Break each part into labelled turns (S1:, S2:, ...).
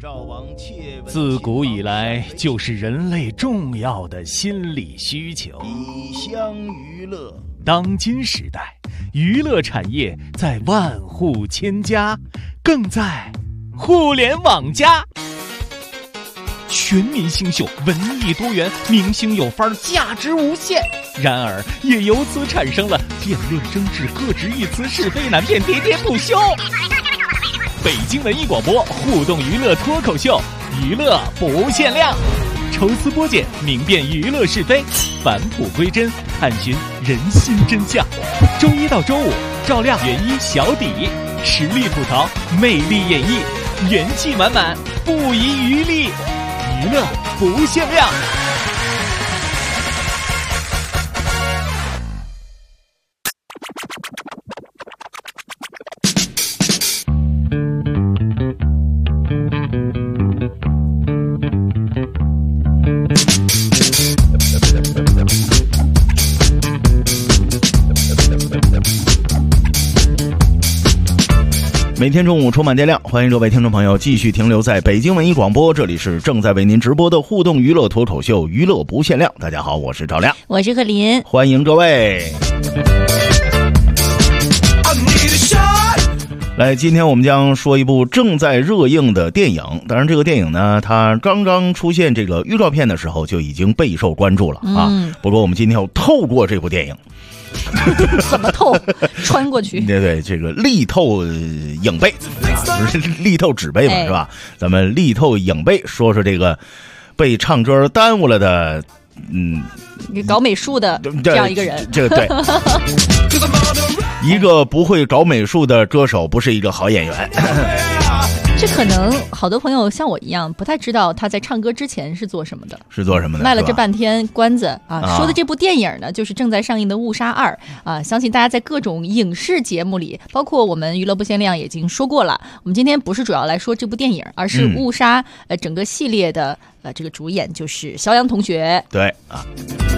S1: 自古以来就是人类重要的心理需求。
S2: 以乡娱乐。
S1: 当今时代，娱乐产业在万户千家，更在互联网加。全民新秀，文艺多元，明星有范儿，价值无限。然而，也由此产生了辩论争执、各执一词、是非难辨、喋喋不休。北京文艺广播互动娱乐脱口秀，娱乐不限量，抽丝剥茧，明辨娱乐是非，返璞归真，探寻人心真相。周一到周五，照亮原一小底，实力吐槽，魅力演绎，元气满满，不遗余力，娱乐不限量。
S2: 每天中午充满电量，欢迎各位听众朋友继续停留在北京文艺广播，这里是正在为您直播的互动娱乐脱口秀，娱乐不限量。大家好，我是赵亮，
S3: 我是贺林，
S2: 欢迎各位。来，今天我们将说一部正在热映的电影，当然这个电影呢，它刚刚出现这个预告片的时候就已经备受关注了啊。不过我们今天要透过这部电影
S3: 怎么透？穿过去？
S2: 对，这个力透影背，不是力透纸背嘛，是吧？咱们力透影背，说说这个被唱歌耽误了的，
S3: 搞美术的这样一个人，
S2: 这个对。一个不会搞美术的歌手不是一个好演员。
S3: 这可能好多朋友像我一样不太知道他在唱歌之前是做什么的。卖了这半天关子啊！说的这部电影呢，就是正在上映的《误杀2》啊！相信大家在各种影视节目里，包括我们娱乐不限量已经说过了。我们今天不是主要来说这部电影，而是误杀整个系列的这个主演就是肖央同学。
S2: 对啊。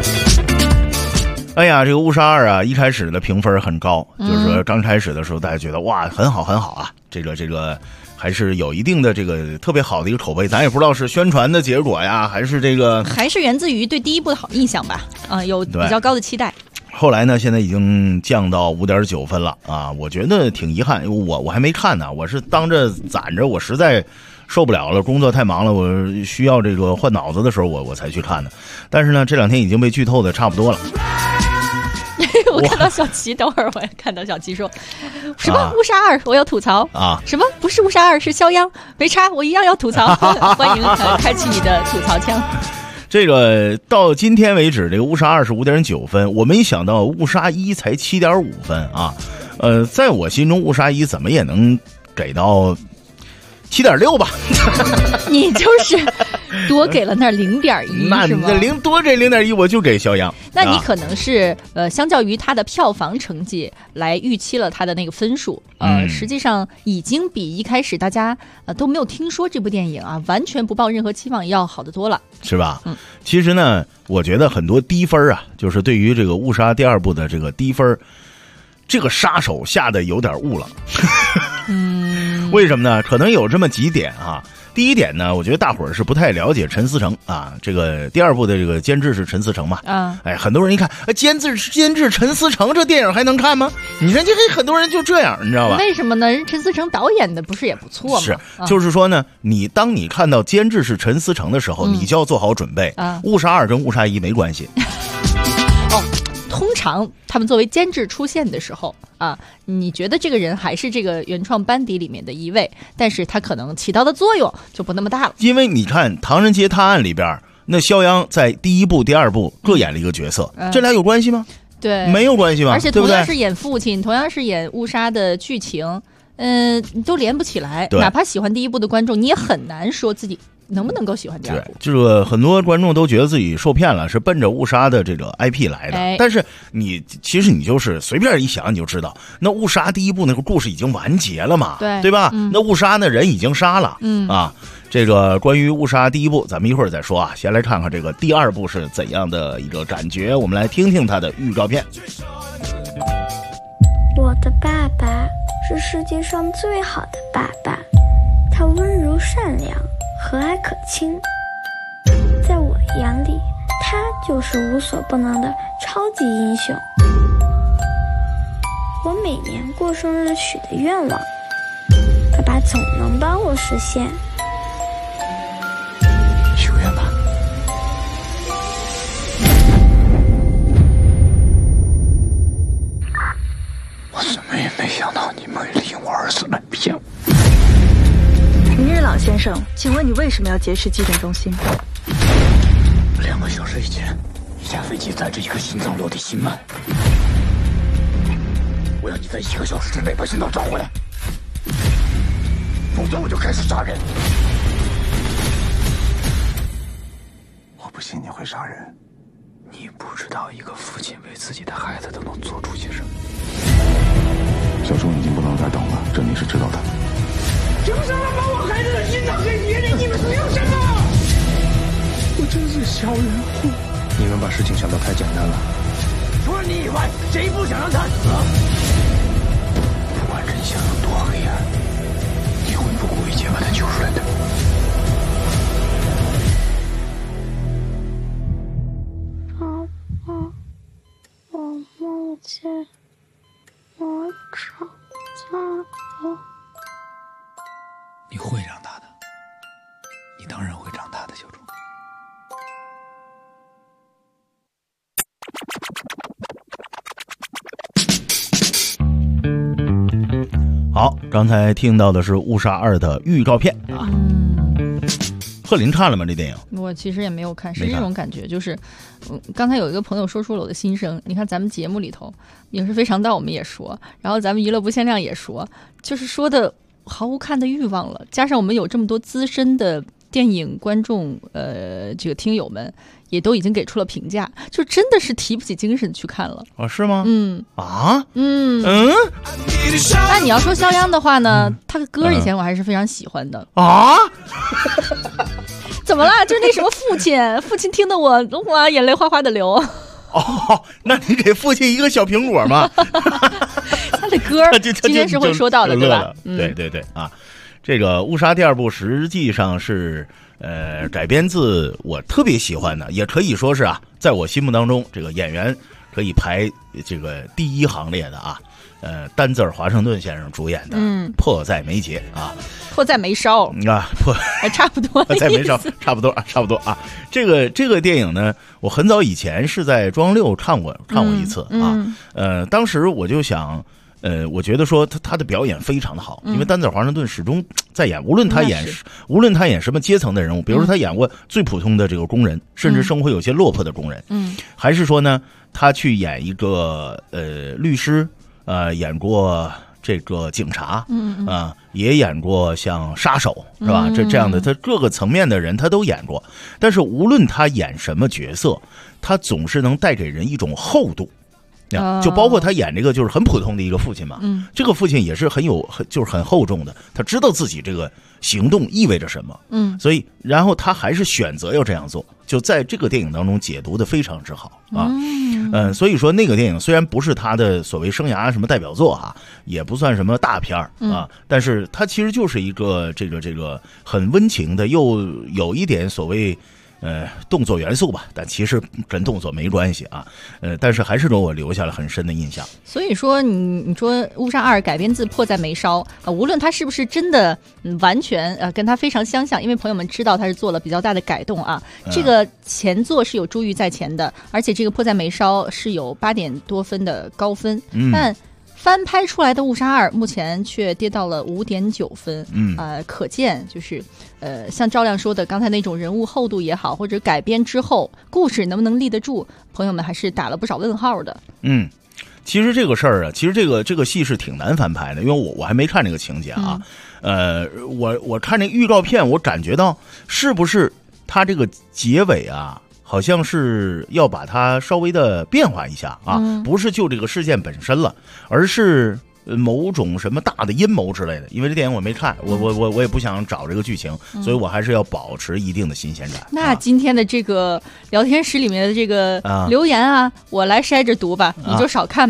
S2: 哎呀，这个《误杀2》啊，一开始的评分很高，就是说刚开始的时候大家觉得哇，很好很好啊，这个还是有一定的这个特别好的一个口碑，咱也不知道是宣传的结果呀，还是
S3: 还是源自于对第一部的好印象吧，有比较高的期待。
S2: 后来呢，现在已经降到5.9分了啊，我觉得挺遗憾，我还没看呢，我是当着攒着，我实在受不了了，工作太忙了，我需要这个换脑子的时候我才去看的，但是呢，这2天已经被剧透的差不多了。
S3: 我看到小齐，等会儿我也看到小齐说什么误杀2，我要吐槽啊！什么不是误杀2，是肖央，没差，我一样要吐槽。欢迎开启你的吐槽腔。
S2: 这个到今天为止，这个误杀2是5.9分，我没想到误杀1才7.5分啊！在我心中，误杀1怎么也能给到7.6吧。
S3: 你就是多给了那0.1，
S2: 那
S3: 是吗？
S2: 多给0.1，我就给肖央。
S3: 那你可能是相较于他的票房成绩来预期了他的那个分数，实际上已经比一开始大家都没有听说这部电影啊，完全不抱任何期望要好得多了，
S2: 是吧？其实呢，我觉得很多低分啊，就是对于这个误杀第2部的这个低分，这个杀手下的有点误了。为什么呢？可能有这么几点啊。第一点呢，我觉得大伙儿是不太了解陈思诚啊，这个第2部的这个监制是陈思诚嘛，很多人一看，监制陈思诚，这电影还能看吗？你看这很多人就这样，你知道吧？
S3: 为什么呢？人陈思诚导演的不是也不错吗？
S2: 是，就是说呢，当你看到监制是陈思诚的时候，你就要做好准备。误杀2跟误杀1没关系。
S3: 通常他们作为监制出现的时候啊，你觉得这个人还是这个原创班底里面的一位，但是他可能起到的作用就不那么大了。
S2: 因为你看《唐人街探案》里边，那肖央在第1部、第2部各演了一个角色，这俩有关系吗？
S3: 对，
S2: 没有关系吧？
S3: 而且同样是演父亲，同样是演误杀的剧情，都连不起来。哪怕喜欢第1部的观众，你也很难说自己能不能够喜欢第2部。
S2: 这个很多观众都觉得自己受骗了，是奔着误杀的这个 IP 来的。但是其实你就是随便一想，你就知道，那误杀第1部那个故事已经完结了嘛，对吧？那误杀那人已经杀了，啊。这个关于误杀第1部，咱们一会儿再说啊。先来看看这个第2部是怎样的一个感觉，我们来听听它的预告片。
S4: 我的爸爸是世界上最好的爸爸，他温柔善良， 亲。在我眼里，他就是无所不能的超级英雄。我每年过生日许的愿望，爸爸总能帮我实现。
S5: 许个愿吧。我怎么也没想到你们会利用我儿子来骗我。
S6: 明日朗先生，请问你为什么要劫持急诊中心
S5: ？2个小时以前，一架飞机载着一颗心脏落地心脉，我要你在1个小时之内把心脏找回来，否则我就开始杀人。我不信你会杀人，你不知道一个父亲为自己的孩子都能做出些什么。
S7: 小钟已经不能再等了，这你是知道的。
S5: 凭什么把我孩子的心脏给别人？你们凭什么？我真是小人物。你们把事情想得太简单了。除了你以外，谁不想让他死？不管真相有多黑暗，你会不顾一切把他救出来的。
S4: 爸爸，我梦见我长大了。
S5: 你会长大的，你当然会长大的，小钟。
S2: 好，刚才听到的是《误杀2》的预告片啊。贺林看了吗？这电影
S3: 我其实也没有看，是这种感觉，就是刚才有一个朋友说出了我的心声。你看咱们节目里头影视非常道我们也说，然后咱们娱乐不限量也说，就是说的毫无看的欲望了，加上我们有这么多资深的电影观众这个听友们也都已经给出了评价，就真的是提不起精神去看了
S2: 啊？是吗？
S3: 那你要说肖央的话呢，他的歌以前我还是非常喜欢的
S2: 啊。
S3: 怎么了？就是那什么父亲听得我哇眼泪哗哗的流。
S2: 哦，那你给父亲一个小苹果吗？
S3: 他的歌今天是会说到的，对吧？
S2: 对对对啊，这个《误杀》第2部实际上是改编自我特别喜欢的，也可以说是啊，在我心目当中这个演员可以排这个第1行列的啊。丹泽尔·华盛顿先生主演的《迫在眉睫》啊，
S3: 迫在眉梢
S2: 啊，
S3: 差不多，
S2: 在眉梢，差不多啊。这个电影呢，我很早以前是在中央6看过一次啊。当时我就想，我觉得说他的表演非常的好，因为丹泽尔·华盛顿始终在演，无论他演什么阶层的人物，比如说他演过最普通的这个工人，甚至生活有些落魄的工人，还是说呢，他去演一个律师。演过这个警察，也演过像杀手，是吧？这样的，他各个层面的人他都演过。但是无论他演什么角色，他总是能带给人一种厚度。就包括他演这个就是很普通的一个父亲嘛，这个父亲也是就是很厚重的，他知道自己这个行动意味着什么，所以然后他还是选择要这样做，就在这个电影当中解读的非常之好啊。所以说那个电影虽然不是他的所谓生涯什么代表作啊，也不算什么大片啊，但是它其实就是一个这个很温情的，又有一点所谓动作元素吧，但其实跟动作没关系啊。但是还是给我留下了很深的印象。
S3: 所以说你说《误杀2》改编自《迫在眉梢》无论它是不是真的完全跟它非常相像，因为朋友们知道它是做了比较大的改动啊。这个前作是有珠玉在前的，而且这个《迫在眉梢》是有8点多分的高分，但翻拍出来的《误杀2》目前却跌到了5.9分，可见就是像赵亮说的，刚才那种人物厚度也好，或者改编之后故事能不能立得住，朋友们还是打了不少问号的。
S2: 其实这个事儿啊，其实这个戏是挺难翻拍的，因为我还没看这个情节啊。我看这预告片，我感觉到是不是他这个结尾啊，好像是要把它稍微的变化一下啊，不是就这个事件本身了，而是某种什么大的阴谋之类的。因为这电影我没看，我也不想找这个剧情，所以我还是要保持一定的新鲜感。
S3: 那今天的这个聊天室里面的这个留言啊，我来筛着读吧，你就少看吧。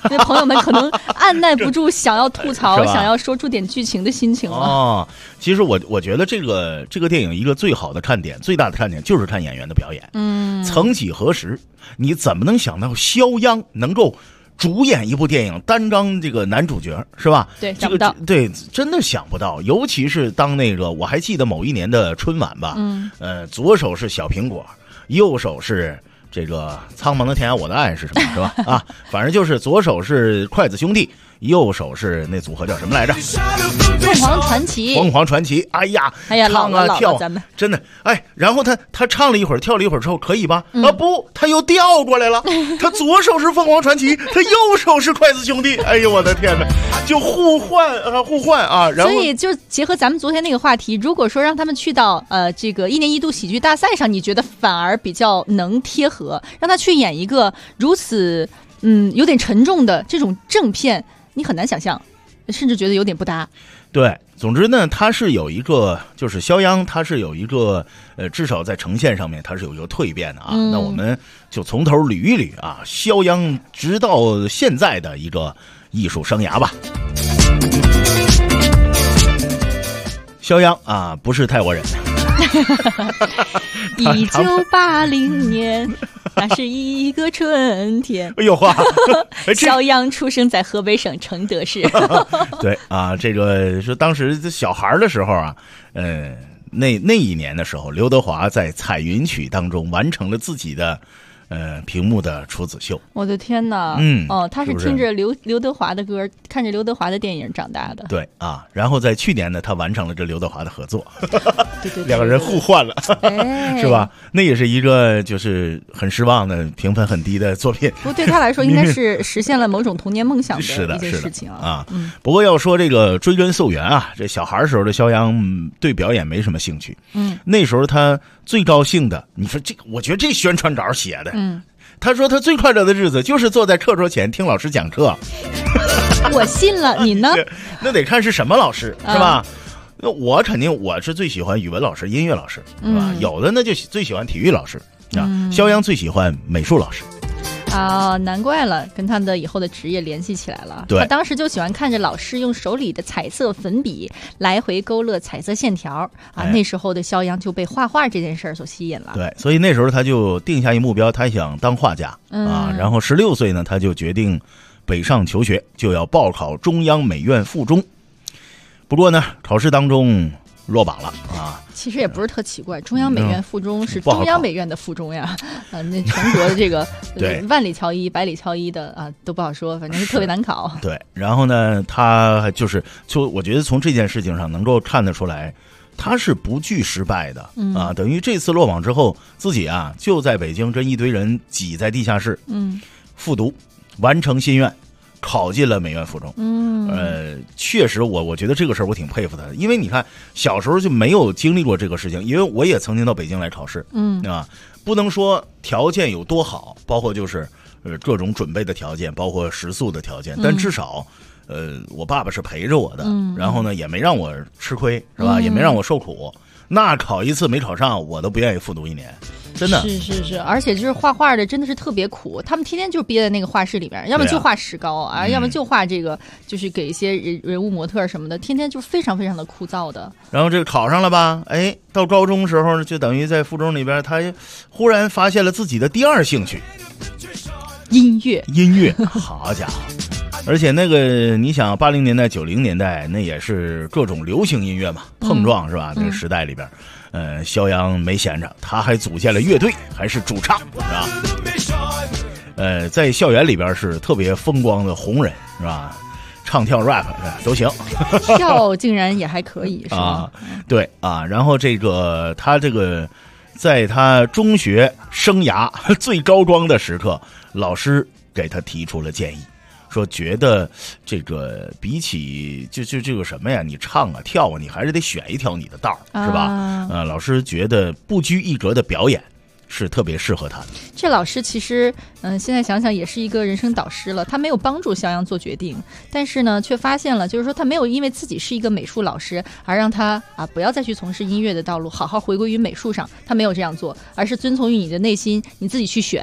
S3: 因为朋友们可能按耐不住想要吐槽、想要说出点剧情的心情了。
S2: 哦，其实我觉得这个电影一个最好的看点、最大的看点就是看演员的表演。曾几何时，你怎么能想到肖央能够主演一部电影，担当这个男主角，是吧？
S3: 对，想不到，
S2: 对，真的想不到。尤其是当那个，我还记得某一年的春晚吧，左手是小苹果，右手是这个苍茫的天涯我的爱是什么，是吧？啊，反正就是左手是筷子兄弟，右手是那组合叫什么来着？
S3: 凤凰传奇。
S2: 凤凰传奇，哎呀，唱啊跳，咱们真的哎。然后他唱了一会儿，跳了一会儿之后，可以吧？啊不，他又调过来了。他左手是凤凰传奇，他右手是筷子兄弟。哎呦我的天哪，就互换啊。然后
S3: 所以就结合咱们昨天那个话题，如果说让他们去到这个1年1度喜剧大赛上，你觉得反而比较能贴合，让他去演一个如此有点沉重的这种正片，你很难想象，甚至觉得有点不搭。
S2: 对，总之呢，他是有一个，就是肖央，他是有一个，至少在呈现上面，他是有一个蜕变的啊。那我们就从头捋一捋啊，肖央直到现在的一个艺术生涯吧。肖央啊，不是泰国人。
S3: 1980年，那是一个春天。
S2: 哎呦哇！
S3: 肖央出生在河北省承德市。
S2: 对啊，这个是当时小孩的时候啊，那一年的时候，刘德华在《彩云曲》当中完成了自己的屏幕的处子秀。
S3: 我的天哪！他是听着刘德华的歌，看着刘德华的电影长大的。
S2: 对啊，然后在去年呢，他完成了这刘德华的合作，
S3: 对，
S2: 两个人互换了，是吧？那也是一个就是很失望的、评分很低的作品。
S3: 不过对他来说，应该是实现了某种童年梦想的一件事情
S2: 啊。不过要说这个追根溯源啊，这小孩时候的肖央对表演没什么兴趣。那时候他最高兴的，你说这，我觉得这宣传稿写的。他说他最快乐的日子就是坐在课桌前听老师讲课。
S3: 我信了，你呢？
S2: 那得看是什么老师，是吧？那我肯定我是最喜欢语文老师、音乐老师，是吧？有的呢就最喜欢体育老师啊。肖央最喜欢美术老师。
S3: 难怪了，跟他的以后的职业联系起来了。
S2: 对，
S3: 他当时就喜欢看着老师用手里的彩色粉笔来回勾勒彩色线条啊。那时候的肖央就被画画这件事儿所吸引了。
S2: 对，所以那时候他就定下一目标，他想当画家啊。然后16岁呢，他就决定北上求学，就要报考中央美院附中。不过呢，考试当中落榜了啊。
S3: 其实也不是特奇怪，中央美院附中是中央美院的附中呀，那全国的这个万里挑一、百里挑一的啊，都不好说，反正是特别难考。
S2: 对，然后呢，他就我觉得从这件事情上能够看得出来，他是不惧失败的啊。等于这次落榜之后，自己啊就在北京跟一堆人挤在地下室，复读，完成心愿。考进了美院附中，确实我觉得这个事儿我挺佩服他的，因为你看小时候就没有经历过这个事情，因为我也曾经到北京来考试，啊，不能说条件有多好，包括就是各种准备的条件，包括食宿的条件，但至少我爸爸是陪着我的，然后呢也没让我吃亏，是吧？也没让我受苦。那考一次没考上，我都不愿意复读1年。真的
S3: 是，而且就是画画的真的是特别苦，他们天天就憋在那个画室里边，要么就画石膏啊，要么就画这个，就是给一些人物模特什么的，天天就非常非常的枯燥的。
S2: 然后这个考上了吧，哎，到高中时候就等于在附中里边，他忽然发现了自己的第二兴趣，
S3: 音乐，
S2: 好家伙！而且那个你想80年代90年代那也是各种流行音乐嘛，碰撞是吧？那个时代里边。肖央没闲着，他还组建了乐队，还是主唱，是吧？在校园里边是特别风光的红人，是吧？唱跳 rap 都行，
S3: 跳竟然也还可以，是吧？
S2: 啊，对啊。然后他这个，在他中学生涯最高光的时刻，老师给他提出了建议。说觉得这个比起就这个什么呀，你唱啊跳啊，你还是得选一条你的道，是吧？老师觉得不拘一格的表演是特别适合他的。
S3: 这老师其实现在想想也是一个人生导师了，他没有帮助肖央做决定，但是呢却发现了，就是说他没有因为自己是一个美术老师而让他不要再去从事音乐的道路，好好回归于美术上，他没有这样做，而是遵从于你的内心，你自己去选。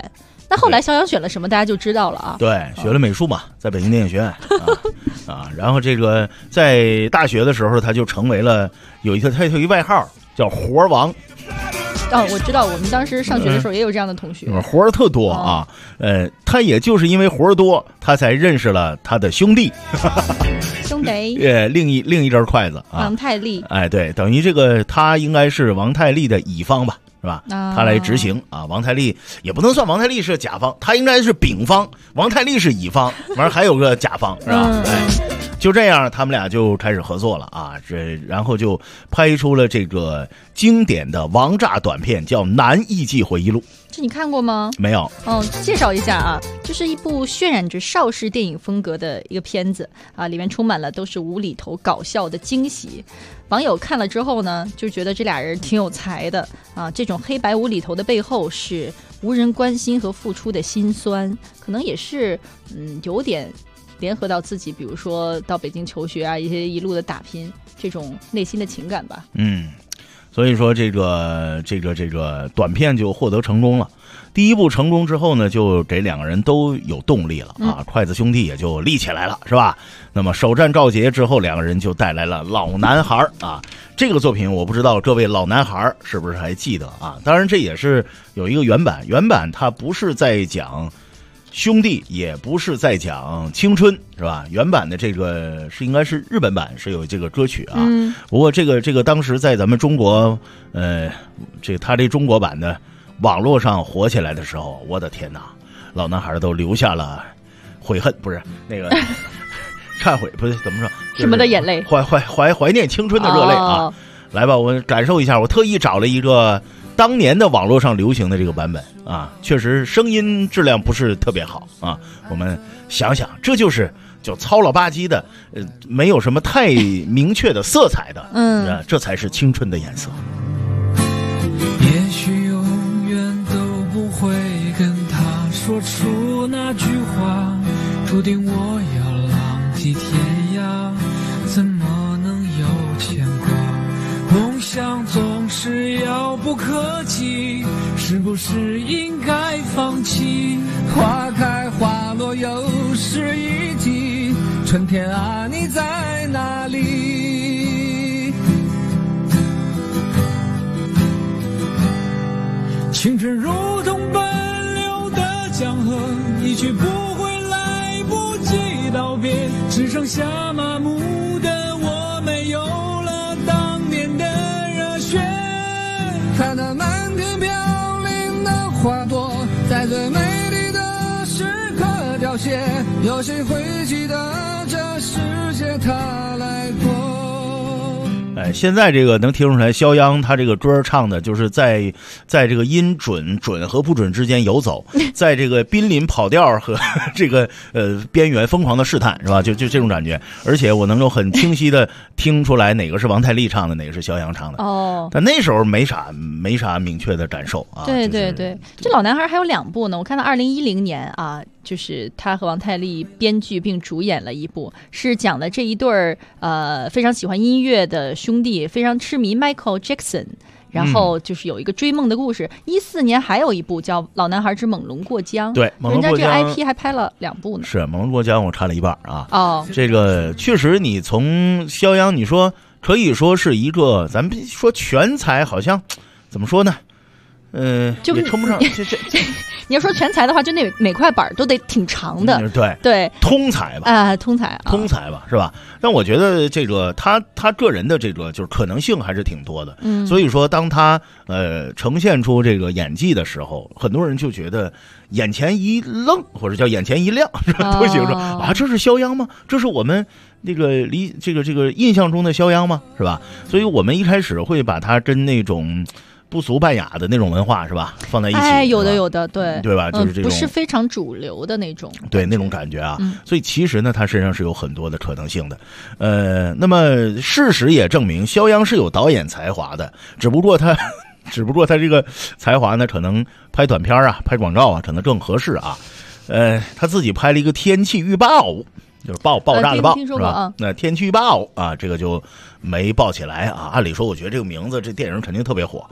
S3: 那后来肖央选了什么，大家就知道了啊。
S2: 对，学了美术嘛，在北京电影学院然后这个在大学的时候，他就成为了他有一外号叫活王。
S3: 我知道，我们当时上学的时候也有这样的同学，
S2: 活儿特多啊。他也就是因为活儿多，他才认识了他的兄弟。
S3: 兄弟，
S2: 另一根筷子啊，
S3: 王太利。
S2: 对，等于这个他应该是王太利的乙方吧，是吧？他来执行啊。王太利也不能算王太利是甲方，他应该是丙方，王太利是乙方，完还有个甲方，是吧？就这样，他们俩就开始合作了啊。然后就拍出了这个经典的王炸短片，叫《南艺伎回忆录》。
S3: 这你看过吗？
S2: 没有。
S3: 介绍一下啊，就是一部渲染着邵氏电影风格的一个片子啊，里面充满了都是无厘头搞笑的惊喜。网友看了之后呢，就觉得这俩人挺有才的啊。这种黑白无厘头的背后是无人关心和付出的辛酸，可能也是有点联合到自己，比如说到北京求学啊，一些一路的打拼，这种内心的情感吧。
S2: 所以说这个短片就获得成功了。第一部成功之后呢，就给两个人都有动力了啊，筷子兄弟也就立起来了，是吧？那么首战赵杰之后，两个人就带来了老男孩啊。这个作品我不知道各位老男孩是不是还记得啊？当然这也是有一个原版它不是在讲兄弟，也不是在讲青春，是吧？原版的这个应该是日本版是有这个歌曲啊。不过这个当时在咱们中国，他这中国版的网络上火起来的时候，我的天哪，老男孩都流下了悔恨，不是那个忏悔，不是怎么说？
S3: 什么的眼泪？
S2: 怀念青春的热泪啊！来吧，我感受一下，我特意找了一个当年的网络上流行的这个版本啊，确实声音质量不是特别好啊。我们想想，这就是就糙了吧唧的，没有什么太明确的色彩的，这才是青春的颜色。
S8: 也许永远都不会跟他说出那句话，注定我要浪迹天涯，怎么能有牵挂？梦想总是遥不可及，是不是应该放弃？花开花落又是一季，春天啊，你在哪里？青春如同奔流的江河，一去不回，来不及道别，只剩下麻木的我，没有了当年的热血。看那满天飘零的花朵，在最美丽的时刻凋谢，有谁会记得这世界它来过？
S2: 现在这个能听出来，肖央他这个歌唱的就是在这个音准和不准之间游走，在这个濒临跑调和这个边缘疯狂的试探，是吧？就这种感觉。而且我能够很清晰的听出来哪个是王太利唱的，哪个是肖央唱的。但那时候没啥明确的感受啊。
S3: 对对对，这老男孩还有2部呢。我看到2010年啊，就是他和王太利编剧并主演了一部，是讲的这一对非常喜欢音乐的兄弟，非常痴迷 Michael Jackson， 然后就是有一个追梦的故事。14年还有一部叫《老男孩之猛龙过江》，
S2: 对，
S3: 人家这个 IP 还拍了2部呢。
S2: 是《猛龙过江》，我看了一半啊。这个确实，你从肖央，你说可以说是一个，咱们说全才，好像怎么说呢？
S3: 就
S2: 也称不上
S3: 你要说全才的话，就那每块板都得挺长的。
S2: 对，通才吧，
S3: 通才
S2: 吧，是吧？但我觉得这个他个人的这个就是可能性还是挺多的。所以说当他呈现出这个演技的时候，很多人就觉得眼前一愣，或者叫眼前一亮，是吧？都觉得这是肖央吗？这是我们那个这个印象中的肖央吗？是吧？所以我们一开始会把他跟那种不俗拜雅的那种文化，是吧，放在一起？有
S3: 的，对
S2: 吧？就是这种
S3: 不是非常主流的那种，
S2: 对那种感觉啊。所以其实呢，他身上是有很多的可能性的。那么事实也证明，肖央是有导演才华的，只不过他这个才华呢，可能拍短片啊、拍广告啊，可能更合适啊。他自己拍了一个天气预报。就是爆炸的爆，
S3: 是吧？
S2: 那天气预报啊，这个就没爆起来啊。按理说，我觉得这个名字，这电影肯定特别火。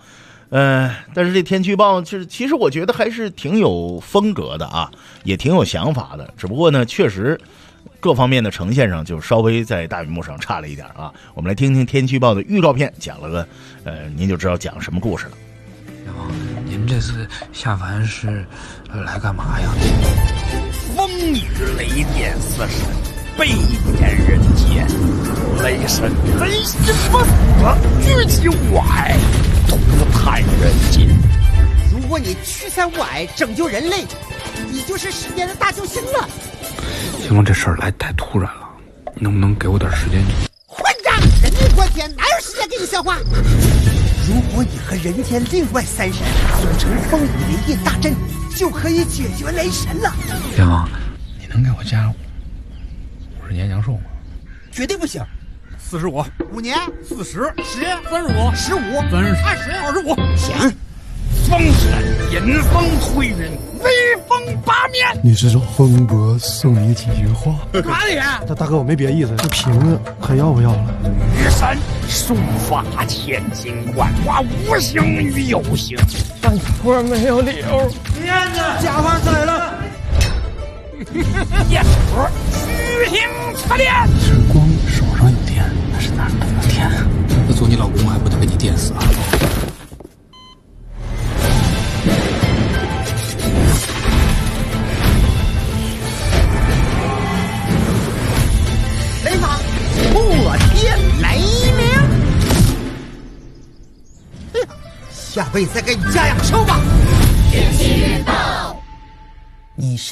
S2: 但是这天气预报其实我觉得还是挺有风格的啊，也挺有想法的，只不过呢，确实各方面的呈现上就稍微在大屏幕上差了一点啊。我们来听听天气预报的预告片，讲了个您就知道讲什么故事了。
S8: 您这次下凡是来干嘛呀？
S9: 风雨雷电四神，悲天人间，雷神贼心不死，聚集外，独探人间。
S10: 如果你驱散物癌，拯救人类，你就是世界的大救星了。
S8: 天王，这事儿来太突然了，你能不能给我点时间？
S10: 混账！人命关天，哪有时间给你消化？如果你和人间另外三神组成风雨雷电大阵，就可以解决雷神了。
S8: 天王，你能给我加50年阳寿吗？
S10: 绝对不行。
S9: 45、
S10: 5年、
S9: 40、10、35、
S10: 15、
S9: 30、20、25，
S10: 行。
S9: 风神引风推云，威风八面。
S11: 你是说风伯送你几句话？
S9: 干嘛你？
S11: 大哥，我没别意思，这瓶子还要不要了？
S9: 雨神书法千金观，化无形于有形。
S11: 但我没有理由。
S9: 燕子，家法来了。燕子，虚情测炼。
S8: 是光手上有电，那是哪儿都有电啊？那做你老公还不得被你电死啊？
S10: 雷法破天雷鸣，下辈子再给你加养寿吧。天气预报，你是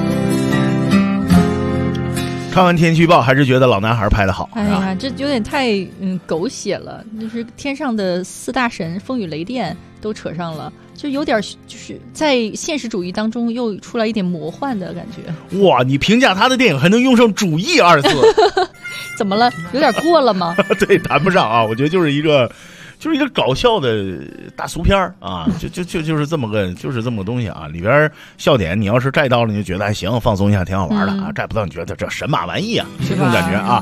S2: 看完天气预报，还是觉得老男孩拍得好。
S3: 哎呀，这有点太狗血了，就是天上的4大神风雨雷电都扯上了，就有点就是在现实主义当中又出来一点魔幻的感觉。
S2: 哇，你评价他的电影还能用上主义2字，
S3: 怎么了？有点过了吗？
S2: 对，谈不上啊，我觉得就是一个搞笑的大俗片啊，就是这么个东西啊，里边笑点你要是摘到了，你就觉得还行，放松一下挺好玩的啊，摘不到你觉得这神马玩意啊，这种感觉啊。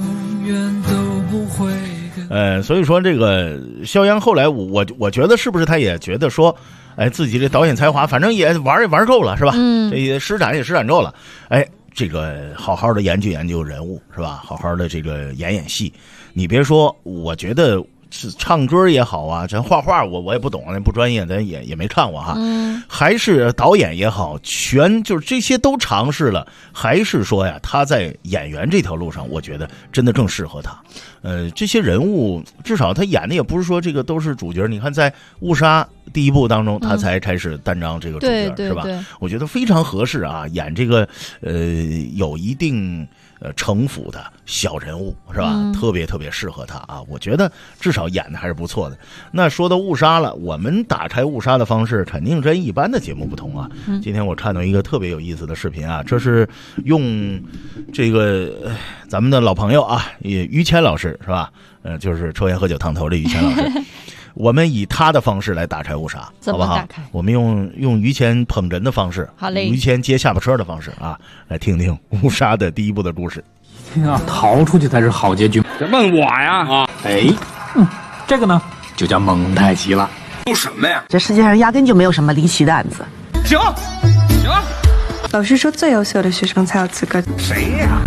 S2: 所以说这个肖央后来我觉得是不是他也觉得说，哎，自己这导演才华反正也玩够了是吧？这也施展够了，哎，这个好好的研究人物是吧？好好的这个演戏，你别说，我觉得。是唱歌也好啊，咱画画我也不懂，不专业，咱也没看过哈。还是导演也好，就是这些都尝试了，还是说呀，他在演员这条路上，我觉得真的更适合他。这些人物至少他演的也不是说这个都是主角，你看在误杀第1部当中，他才开始担当这个主角，
S3: 对
S2: 是吧？我觉得非常合适啊，演这个有一定。城府的小人物是吧？特别适合他啊！我觉得至少演的还是不错的。那说到误杀了，我们打开误杀的方式肯定跟一般的节目不同啊。今天我看到一个特别有意思的视频啊，这是用这个咱们的老朋友啊，于谦老师是吧？就是抽烟喝酒烫头的于谦老师。我们以他的方式来打开误杀，好不好？我们用于谦捧哏的方式，
S3: 好嘞，
S2: 于谦接下巴车的方式啊，来听听误杀的第1部的故事。
S8: 逃出去才是好结局。
S9: 问我呀？啊，
S8: 哎，这个呢，就叫蒙太奇了。
S9: 有什么呀？
S12: 这世界上压根就没有什么离奇的案子。
S9: 行。
S13: 老师说，最优秀的学生才有资格。
S9: 谁呀？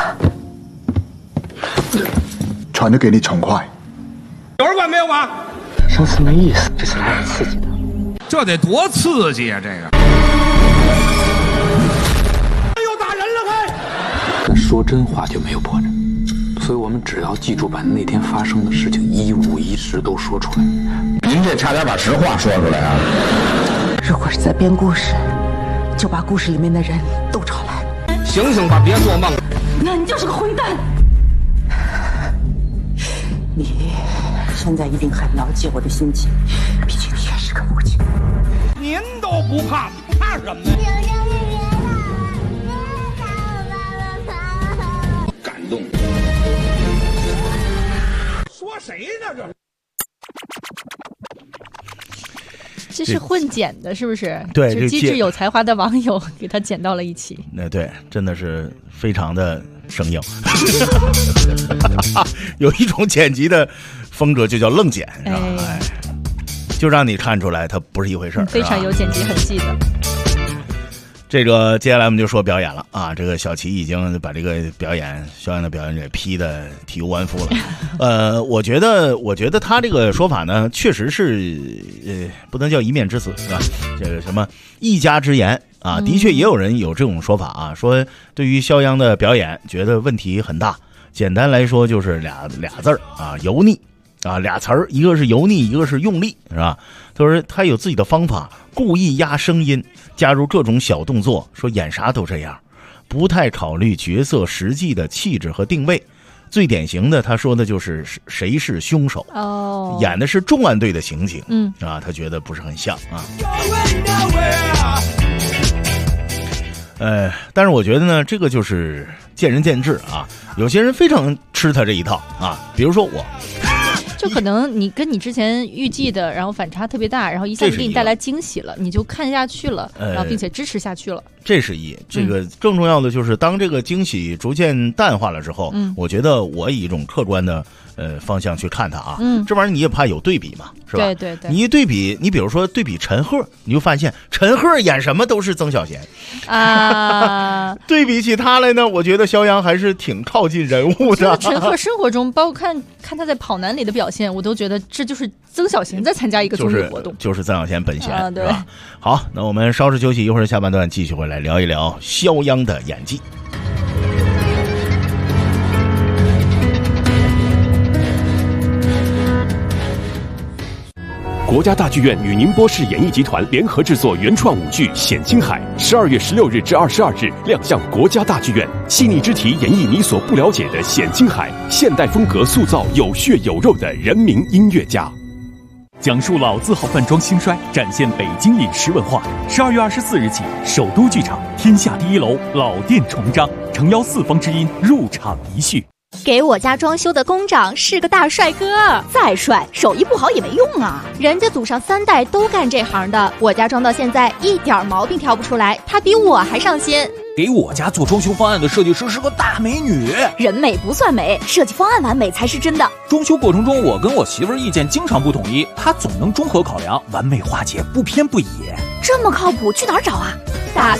S7: 船都给你宠坏。
S9: 有人管没有管？
S12: 上次没意思，这次来点刺激的。
S9: 这得多刺激啊！这个。
S5: 又打人了，
S8: 但说真话就没有破绽，所以我们只要记住把那天发生的事情一五一十都说出来。
S7: 您这差点把实话说出来啊！
S12: 如果是在编故事，就把故事里面的人都找来。
S9: 醒醒吧，别做梦！
S12: 那你就是个混蛋！你现在一定很了解我的心情，毕竟你也是个母亲。
S9: 您都不怕，怕什么呀？
S7: 感动。
S9: 说谁呢？
S3: 这是混剪的，是不是？
S2: 对，
S3: 就机智有才华的网友给他剪到了一起。
S2: 那对，真的是非常的生硬。有一种剪辑的风格就叫愣剪，是吧？ 就让你看出来它不是一回事儿，
S3: 非常有剪辑很细的。
S2: 这个接下来我们就说表演了啊，这个小齐已经把这个肖央的表演给批的体无完肤了。我觉得他这个说法呢，确实是不能叫一面之词，是吧？这个什么一家之言啊，的确也有人有这种说法啊，说对于肖央的表演觉得问题很大。简单来说就是俩字儿啊，油腻啊，俩词儿，一个是油腻，一个是用力，是吧？他说他有自己的方法，故意压声音，加入各种小动作，说演啥都这样，不太考虑角色实际的气质和定位。最典型的，他说的就是谁是凶手哦，演的是重案队的刑警，啊，他觉得不是很像啊。但是我觉得呢，这个就是见仁见智啊。有些人非常吃他这一套啊，比如说我，
S3: 就可能你跟你之前预计的，然后反差特别大，然后一下子给你带来惊喜了，你就看下去了，然后并且支持下去了。
S2: 这是这个更重要的就是，当这个惊喜逐渐淡化了之后，我觉得我以一种客观的方向去看它啊，这玩意儿你也怕有对比嘛，是吧？
S3: 对对对。
S2: 你一对比，你比如说对比陈赫，你就发现陈赫演什么都是曾小贤啊。对比起他来呢，我觉得肖央还是挺靠近人物的。
S3: 陈赫生活中，包括看他在《跑男》里的表现，我都觉得这就是曾小贤在参加一个综艺活动，
S2: 就是曾小贤本贤，
S3: 对
S2: 是吧？好，那我们稍事休息，一会儿下半段继续回来聊一聊肖央的演技。
S14: 国家大剧院与宁波市演艺集团联合制作原创舞剧《显青海》，12月16日至22日亮相国家大剧院，细腻之题演绎你所不了解的显青海，现代风格塑造有血有肉的人民音乐家。
S1: 讲述老字号饭庄兴衰，展现北京饮食文化。12月24日起，首都剧场天下第一楼老店重张，诚邀四方之音入场一叙。
S15: 给我家装修的工长是个大帅哥，再帅手艺不好也没用啊，人家祖上3代都干这行的，我家装到现在一点毛病挑不出来，他比我还上心。
S16: 给我家做装修方案的设计师是个大美女，
S15: 人美不算美，设计方案完美才是真的。
S16: 装修过程中我跟我媳妇儿意见经常不统一，她总能综合考量，完美化解，不偏不倚。
S15: 这么靠谱，去哪儿找啊？打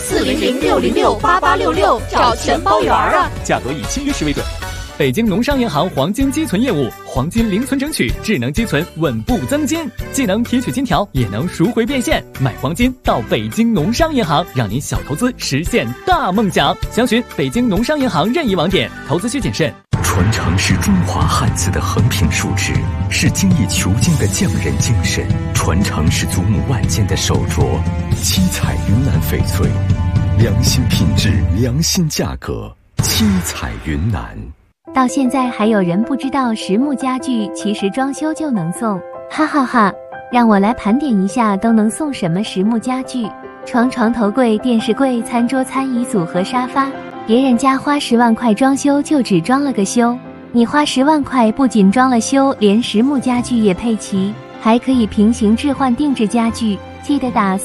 S15: 400-606-8866找全包圆啊，
S1: 价格以签约时为准。北京农商银行黄金积存业务，黄金零存整取，智能积存，稳步增金，既能提取金条，也能赎回变现。买黄金到北京农商银行，让您小投资实现大梦想。详询北京农商银行任意网点，投资需谨慎。
S17: 传承是中华汉字的横平竖直，是精益求精的匠人精神；传承是祖母万件的手镯，七彩云南翡翠，良心品质，良心价格，七彩云南。
S18: 到现在还有人不知道实木家具其实装修就能送，哈哈哈！让我来盘点一下都能送什么实木家具：床、头柜、电视柜、餐桌、餐椅组和沙发。别人家花10万块装修就只装了个修，你花10万块不仅装了修，连实木家具也配齐，还可以平行置换定制家具。记得打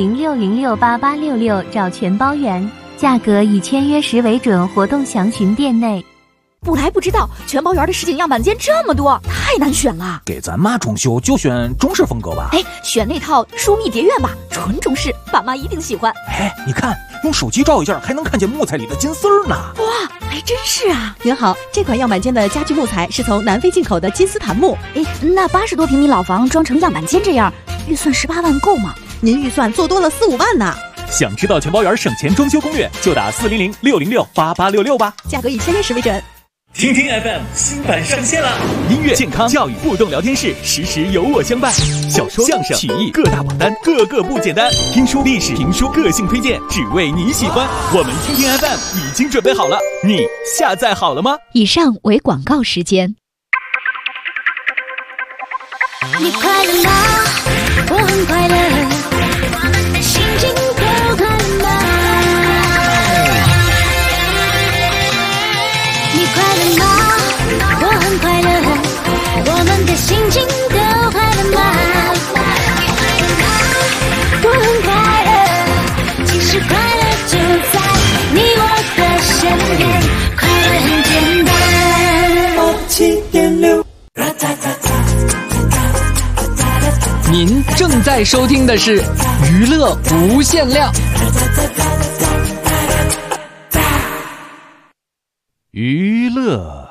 S18: 400-606-8866找全包圆，价格以签约时为准，活动详询店内。
S15: 不来不知道，全包圆的实景样板间这么多，太难选了。
S16: 给咱妈装修就选中式风格吧。
S15: 选那套疏密蝶院吧，纯中式，爸妈一定喜欢。
S16: 你看，用手机照一下，还能看见木材里的金丝儿呢。
S15: 哇，还真是啊！
S19: 您好，这款样板间的家具木材是从南非进口的金丝檀木。
S15: 那80多平米老房装成样板间这样，预算18万够吗？
S19: 您预算做多了4-5万呢。
S1: 想知道全包圆省钱装修攻略，就打400-606-8866吧。
S19: 价格以签约时为准。
S1: 听听 FM 新版上线了，音乐、健康、教育、互动聊天室，时时有我相伴。小说、相声、曲艺各大榜单，个个不简单。听书、历史、评书、个性推荐，只为你喜欢。我们听听 FM 已经准备好了，你下载好了吗？
S15: 以上为广告时间。
S20: 你快乐吗？我很快乐，我们的心情都快乐吗？你快乐吗？我很快乐，我们的心情都快乐吗？我很快乐，其实快乐就在你我的身边，快乐很简单。
S8: 87.6，
S21: 您在收听的是娱乐无限量。
S1: 娱乐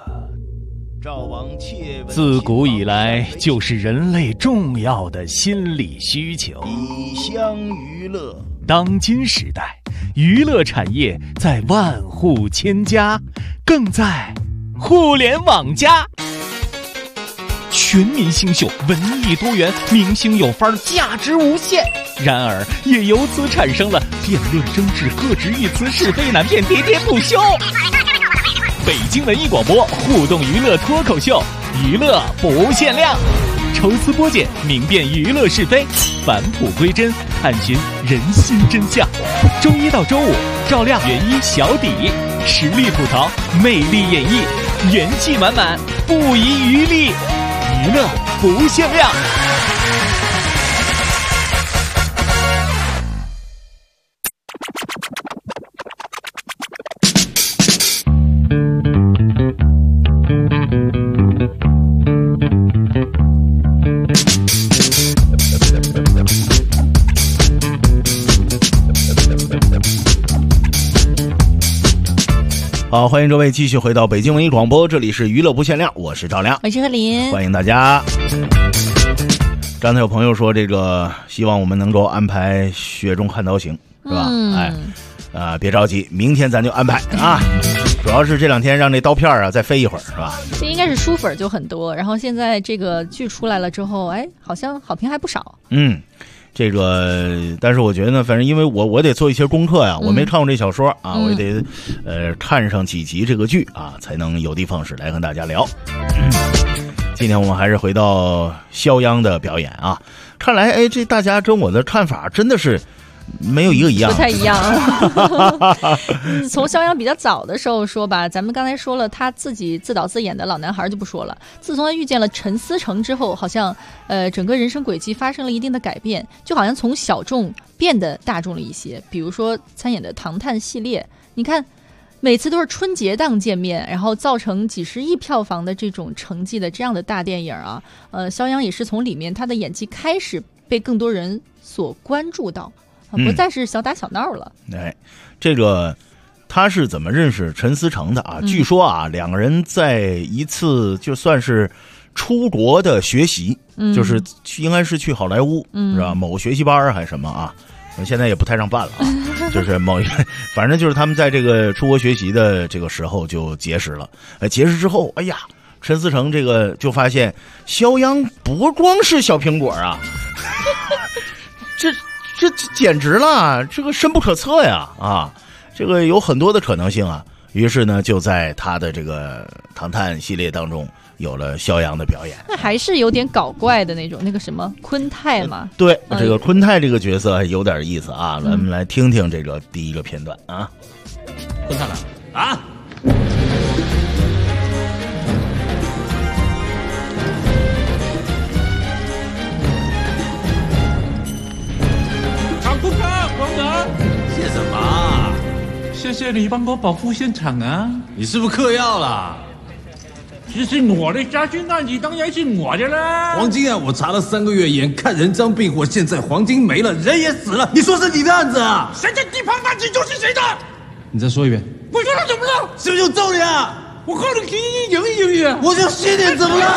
S1: 自古以来就是人类重要的心理需求。
S2: 以相娱乐，
S1: 当今时代，娱乐产业在万户千家，更在互联网加。全民星秀，文艺多元，明星有范儿，价值无限。然而，也由此产生了辩论争执、各执一词、是非难辨、喋喋不休。北京文艺广播互动娱乐脱口秀，娱乐不限量，抽丝剥茧，明辨娱乐是非，返璞归真，探寻人心真相。周一到周五，赵亮、元一、小底，实力吐槽，魅力演绎，元气满满，不遗余力，娱乐不限量。
S2: 好，欢迎各位继续回到北京文艺广播，这里是娱乐不限量，我是赵亮，
S3: 我是何林，
S2: 欢迎大家。刚才有朋友说这个希望我们能够安排雪中悍刀行，是吧？别着急，明天咱就安排啊。主要是这两天让这刀片啊再飞一会儿，是吧？
S3: 这应该是书粉就很多，然后现在这个剧出来了之后，好像好评还不少。
S2: 这个，但是我觉得呢，反正因为我得做一些功课呀，我没看过这小说啊，我也得看上几集这个剧啊，才能有的放矢来跟大家聊。今天我们还是回到肖央的表演啊，看来这大家跟我的看法真的是没有一个一样，
S3: 不太一样。从肖央比较早的时候说吧，咱们刚才说了他自己自导自演的老男孩就不说了，自从他遇见了陈思诚之后，好像整个人生轨迹发生了一定的改变，就好像从小众变得大众了一些。比如说参演的唐探系列，你看每次都是春节档见面，然后造成几十亿票房的这种成绩的这样的大电影啊，肖央也是从里面他的演技开始被更多人所关注到，不再是小打小闹了。
S2: 这个他是怎么认识陈思诚的啊？据说啊，两个人在一次就算是出国的学习，就是应该是去好莱坞，是吧？某学习班还是什么啊？现在也不太让办了啊，就是某一个，反正就是他们在这个出国学习的这个时候就结识了。结识之后，哎呀，陈思诚这个就发现肖央不光是小苹果啊，这简直了，这个深不可测呀啊！这个有很多的可能性啊。于是呢，就在他的这个唐探系列当中有了肖央的表演。
S3: 那还是有点搞怪的那种，那个什么昆泰嘛。
S2: 对，这个昆泰这个角色有点意思啊。咱们来听听这个第一个片段啊。
S22: 昆泰了啊！ 谢什么？
S23: 谢谢你帮我保护现场啊！
S22: 你是不是嗑药了？
S23: 这是我的家军案子，当然是我的啦。
S22: 黄金案我查了3个月，眼看人赃并获，现在黄金没了，人也死了，你说是你的案子啊？
S23: 谁在地盘案子就是谁的。
S22: 你再说一遍。
S23: 我说了怎么了？
S22: 是不是就揍你啊？
S23: 我告诉你，赢啊！
S22: 我就信你，怎么了？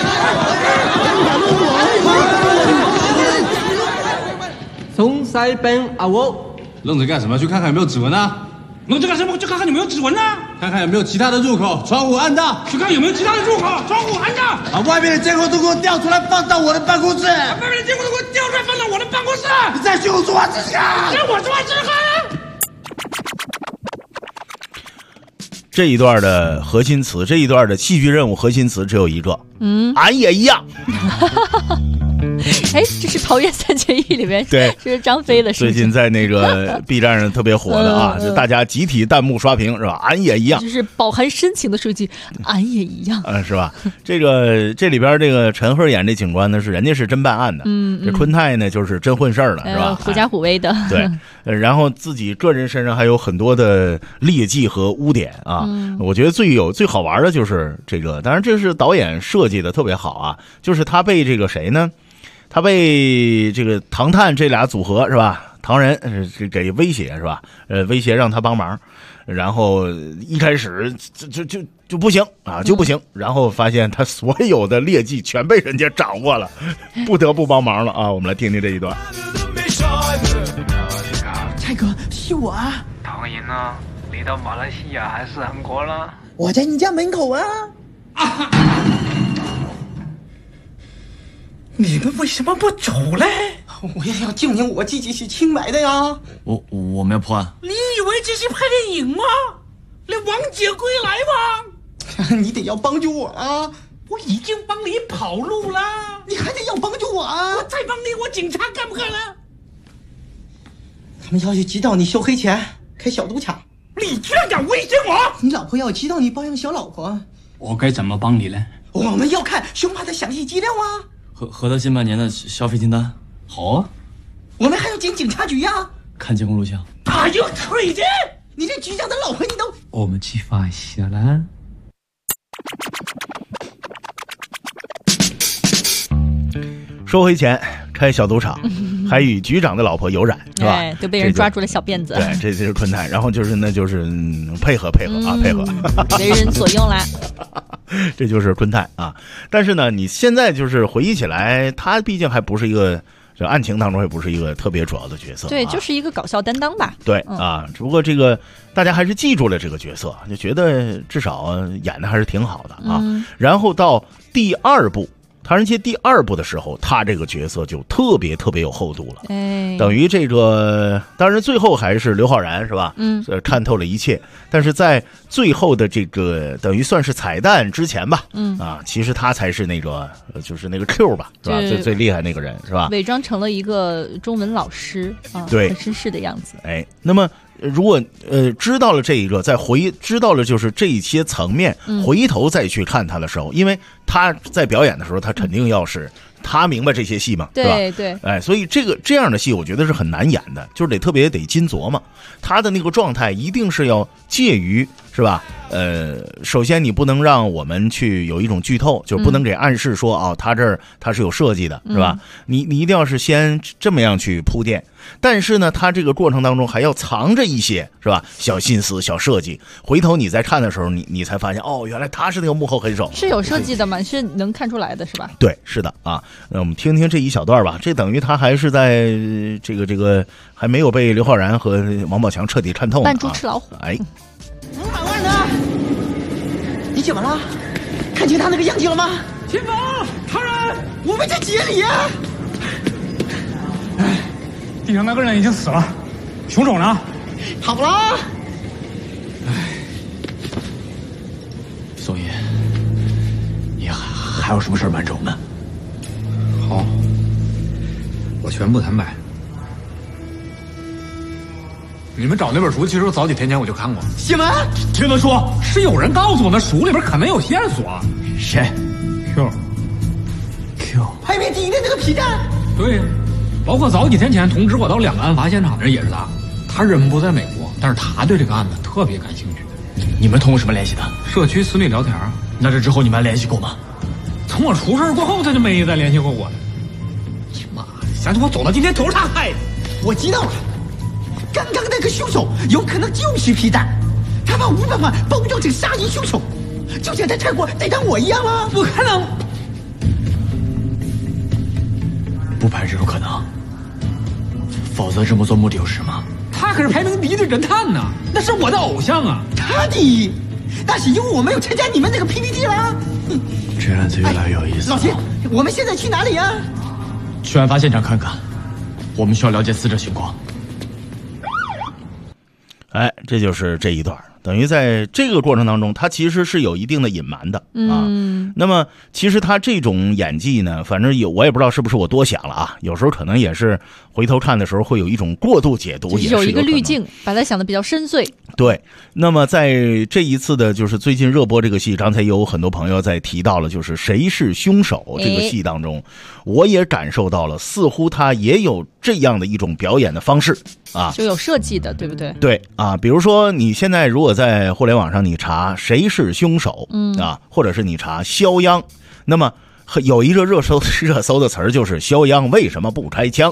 S24: 从西边啊我。
S22: 愣着干什么？去看看有没有指纹啊！
S23: 愣着干什么？去看看有没有指纹啊！
S22: 看看有没有其他的入口，窗户按到。
S23: 去看有没有其他的入口，窗户按到。
S22: 把外面的监控都给我调出来，放到我的办公室。
S23: 把外面的监控都给我调出来，放到我的办公室。
S22: 你在凶我说话之前，
S23: 是我说话之前。
S2: 这一段的核心词，这一段的戏剧任务核心词只有一个，俺也一样。
S3: 这是《桃园三结义》里面，
S2: 对，
S3: 这是张飞的事情。
S2: 最近在那个 B 站上特别火的啊，就大家集体弹幕刷屏是吧？俺也一样，
S3: 就是饱含深情的说一句，俺也一样，
S2: 是吧？这里边这个陈赫演这警官呢，是人家是真办案的，这昆泰呢就是真混事儿了，是吧？
S3: 狐假虎威的，
S2: 对，然后自己个人身上还有很多的劣迹和污点啊。我觉得最好玩的就是这个，当然这是导演设计的特别好啊，就是他被这个谁呢？ 他被这个唐探这俩组合是吧？唐人给威胁是吧？威胁让他帮忙，然后一开始就不行啊，就不行，然后发现他所有的劣迹全被人家掌握了，不得不帮忙了啊！我们来听听这一段。
S4: 蔡哥，是我啊。
S6: 唐寅呢？离到马来西亚还是韩国了？
S4: 我在你家门口啊。你们为什么不走嘞？我也要证明我自己是清白的呀！
S10: 我们要破案。
S4: 你以为这是拍电影吗？连王姐归来吗？你得要帮助我啊！我已经帮你跑路了，你还得要帮助我啊！我再帮你，我警察干不干了？他们要是知道你收黑钱、开小赌场，你居然敢威胁我！你老婆要知道你包养小老婆，
S10: 我该怎么帮你呢？
S4: 我们要看凶杀的详细资料啊！
S10: 核桃近半年的消费清单。好啊，
S4: 我们还要进警察局呀！
S10: 看监控录像。
S4: Are you crazy？ 你这局长的老婆你都……
S10: 我们去发一下啦。
S2: 收回钱，开小赌场，还与局长的老婆有染，是吧？
S3: 哎，都被人抓住了小辫子。
S2: 对，这就是坤泰。然后就是配合啊，配合，
S3: 为人所用啦。
S2: 这就是坤泰啊。但是呢，你现在就是回忆起来，他毕竟还不是一个。这案情当中也不是一个特别主要的角色，
S3: 对，就是一个搞笑担当吧。
S2: 对啊，只不过这个大家还是记住了这个角色，就觉得至少演的还是挺好的啊。然后到第二部《唐人街》第二部的时候，他这个角色就特别有厚度了。等于这个，当然最后还是刘昊然是吧？看透了一切。但是在最后的这个等于算是彩蛋之前吧，其实他才是那个就是那个 Q 吧，是吧？最厉害那个人是吧？
S3: 伪装成了一个中文老师啊，
S2: 对，
S3: 很绅士的样子。
S2: 哎，那么如果知道了这一个，知道了就是这一些层面，回头再去看他的时候，因为他在表演的时候，他肯定要是。他明白这些戏嘛，
S3: 对吧？对，
S2: 哎，所以这样的戏，我觉得是很难演的，就是得特别得精琢磨，他的那个状态一定是要介于，是吧？首先你不能让我们去有一种剧透，就是不能给暗示说他是有设计的，是吧？你一定要是先这么样去铺垫，但是呢，他这个过程当中还要藏着一些，是吧？小心思、小设计，回头你在看的时候，你才发现原来他是那个幕后黑手，
S3: 是有设计的嘛？是能看出来的，是吧？
S2: 对，是的啊。那我们听听这一小段吧，这等于他还是在这个还没有被刘昊然和王宝强彻底看透
S3: 扮猪吃老虎。
S2: 哎
S4: ，500万呢？你怎么了？看清他那个样子了吗？前方，唐人，我们在劫里啊！
S23: 哎，地上那个人已经死了，凶手呢？
S4: 跑了。
S10: 哎，宋爷，你还有什么事瞒着我们？
S22: 好，我全部坦白。你们找那本书，其实早几天前我就看过。
S4: 什么？
S22: 听他说是有人告诉我，那书里边可能有线索。
S10: 谁
S22: ？Q
S4: 排名第一的那个皮蛋。
S22: 对，包括早几天前通知我到2个案发现场的人也是他。他人不在美国，但是他对这个案子特别感兴趣。
S10: 你们通过什么联系的？
S22: 社区私密聊天。
S10: 那这之后你们还联系过吗？
S22: 从我出事过后，他就没再联系过我了。妈的，想起我走到今天都是他害的。
S4: 我知道了，刚刚那个凶手有可能就是皮蛋，他把500万包装成杀人凶手，就像在泰国对待我一样啊！不可能，
S10: 不排除有可能，否则这么做目的有什么？
S22: 他可是排名第一的侦探呢，那是我的偶像啊！
S4: 他第一，那是因为我没有参加你们那个 PPT 啦。
S10: 这案子越来越有意思。
S4: 老秦，我们现在去哪里啊？
S10: 去案发现场看看，我们需要了解死者情况。
S2: 哎，这就是这一段。等于在这个过程当中，他其实是有一定的隐瞒的啊。那么其实他这种演技呢，反正我也不知道是不是我多想了啊。有时候可能也是回头看的时候会有一种过度解读，也是
S3: 有一个滤镜，把它想的比较深邃。
S2: 对，那么在这一次的就是最近热播这个戏，刚才有很多朋友在提到了，就是谁是凶手这个戏当中，我也感受到了，似乎他也有这样的一种表演的方式啊，
S3: 就有设计的，对不对？
S2: 对啊，比如说你现在如果在互联网上你查谁是凶手，或者是你查肖央，那么有一个热搜的词儿就是肖央为什么不拆枪？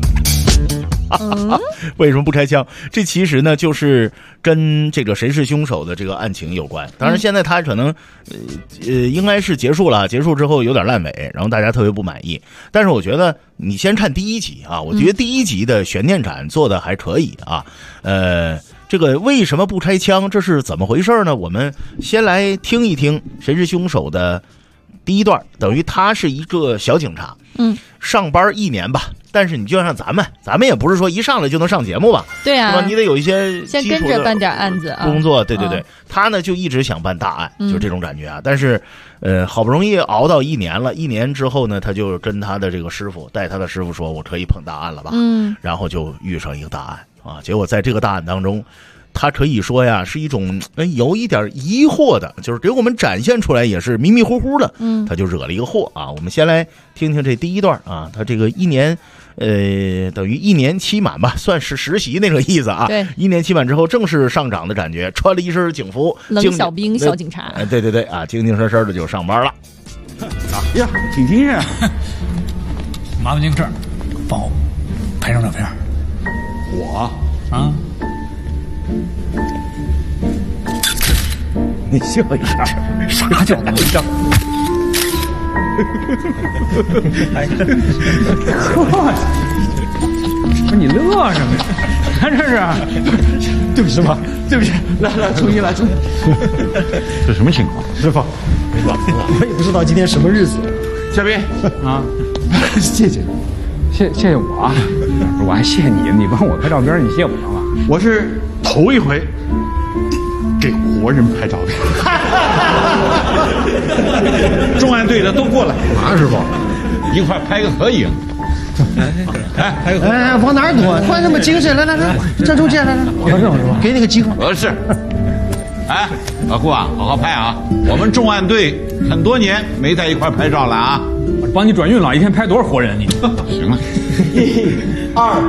S2: 为什么不拆枪？这其实呢就是跟这个谁是凶手的这个案情有关。当然现在他可能应该是结束了，结束之后有点烂尾，然后大家特别不满意。但是我觉得你先看第一集啊，我觉得第一集的悬念感做的还可以啊。这个为什么不拆枪，这是怎么回事呢？我们先来听一听谁是凶手的第一段，等于他是一个小警察，上班1年吧。但是你就像咱们也不是说一上来就能上节目吧？
S3: 对啊，
S2: 是吧？你得有一些
S3: 先跟着办点案子
S2: 工作，对对对。他呢就一直想办大案，就这种感觉啊。但是，好不容易熬到1年了，1年之后呢，他就跟他的这个师傅，带他的师傅说：“我可以碰大案了吧？”然后就遇上一个大案啊。结果在这个大案当中，他可以说呀是一种有一点疑惑的，就是给我们展现出来也是迷迷糊糊的，他就惹了一个祸啊。我们先来听听这第一段啊，他这个1年。等于1年期满吧，算是实习那个意思啊。对，1年期满之后正式上岗的感觉，穿了一身警服，
S3: 冷小兵、小警察。
S2: 对对对啊，精精神神的就上班了。
S23: 呀，挺精神啊！麻烦您这儿帮我拍张照片。 我啊，你笑一下，啥叫能张？哎，不是你乐什么呀？看这是，对不起吧？对不起，来，重新来。这什么情况？
S5: 师傅，我也不知道今天什么日子。
S23: 嘉宾啊，
S5: 谢谢
S23: 我，不是我还谢你，你帮我拍照片，你谢我干嘛？
S5: 我是头一回给活人拍照片。
S23: 重案队的都过来，
S5: 马师傅，
S23: 一块拍个合影。拍个合影。
S5: 哎，往哪儿躲？突然这么精神，来，站中间，来，给你个机会。
S23: 合适。哎，老顾啊，好好拍啊！我们重案队很多年没在一块拍照了啊！我帮你转运了，一天拍多少活人你？行了，1、2。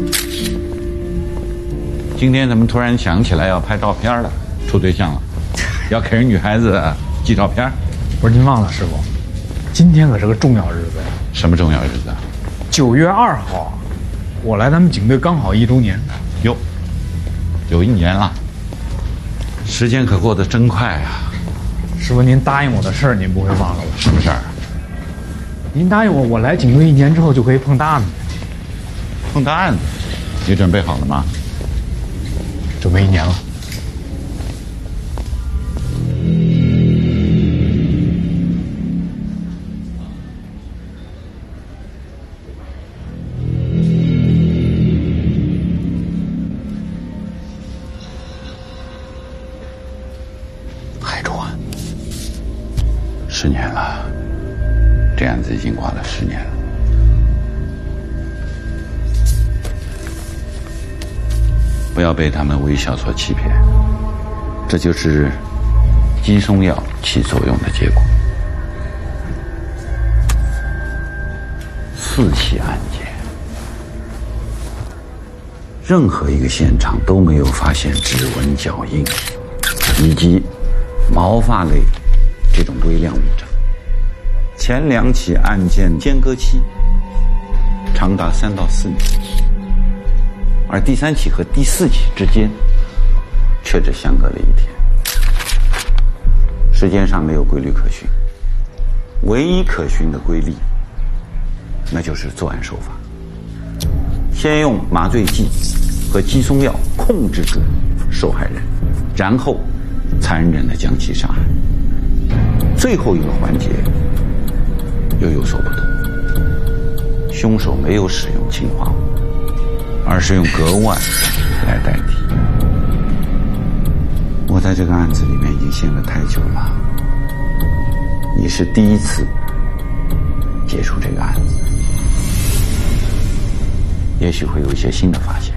S23: 今天咱们突然想起来要拍照片了，处对象了，要给人女孩子寄照片。
S10: 不是您忘了，师傅，今天可是个重要日子呀！
S23: 什么重要日子
S10: ？9月2号，我来咱们警队刚好1周年。
S23: 哟，有1年了，时间可过得真快啊！
S10: 师傅，您答应我的事儿，您不会忘了吧？
S23: 什么事儿？
S10: 您答应我来警队1年之后就可以碰大案子。
S23: 碰大案子？你准备好了吗？
S10: 准备1年了。
S23: 海珠啊，10年了，这案子已经挂了10年了。不要被他们微笑所欺骗，这就是肌松药起作用的结果。4起案件，任何一个现场都没有发现指纹、脚印以及毛发类这种微量物证。前2起案件间隔期长达3到4年。而第3起和第4起之间却只相隔了1天，时间上没有规律可循，唯一可循的规律，那就是作案手法。先用麻醉剂和肌松药控制住受害人，然后残忍地将其杀害。最后一个环节又有所不同，凶手没有使用氰化物，而是用镉腕来代替。我在这个案子里面已经陷了太久了，你是第1次接触这个案子，也许会有一些新的发现。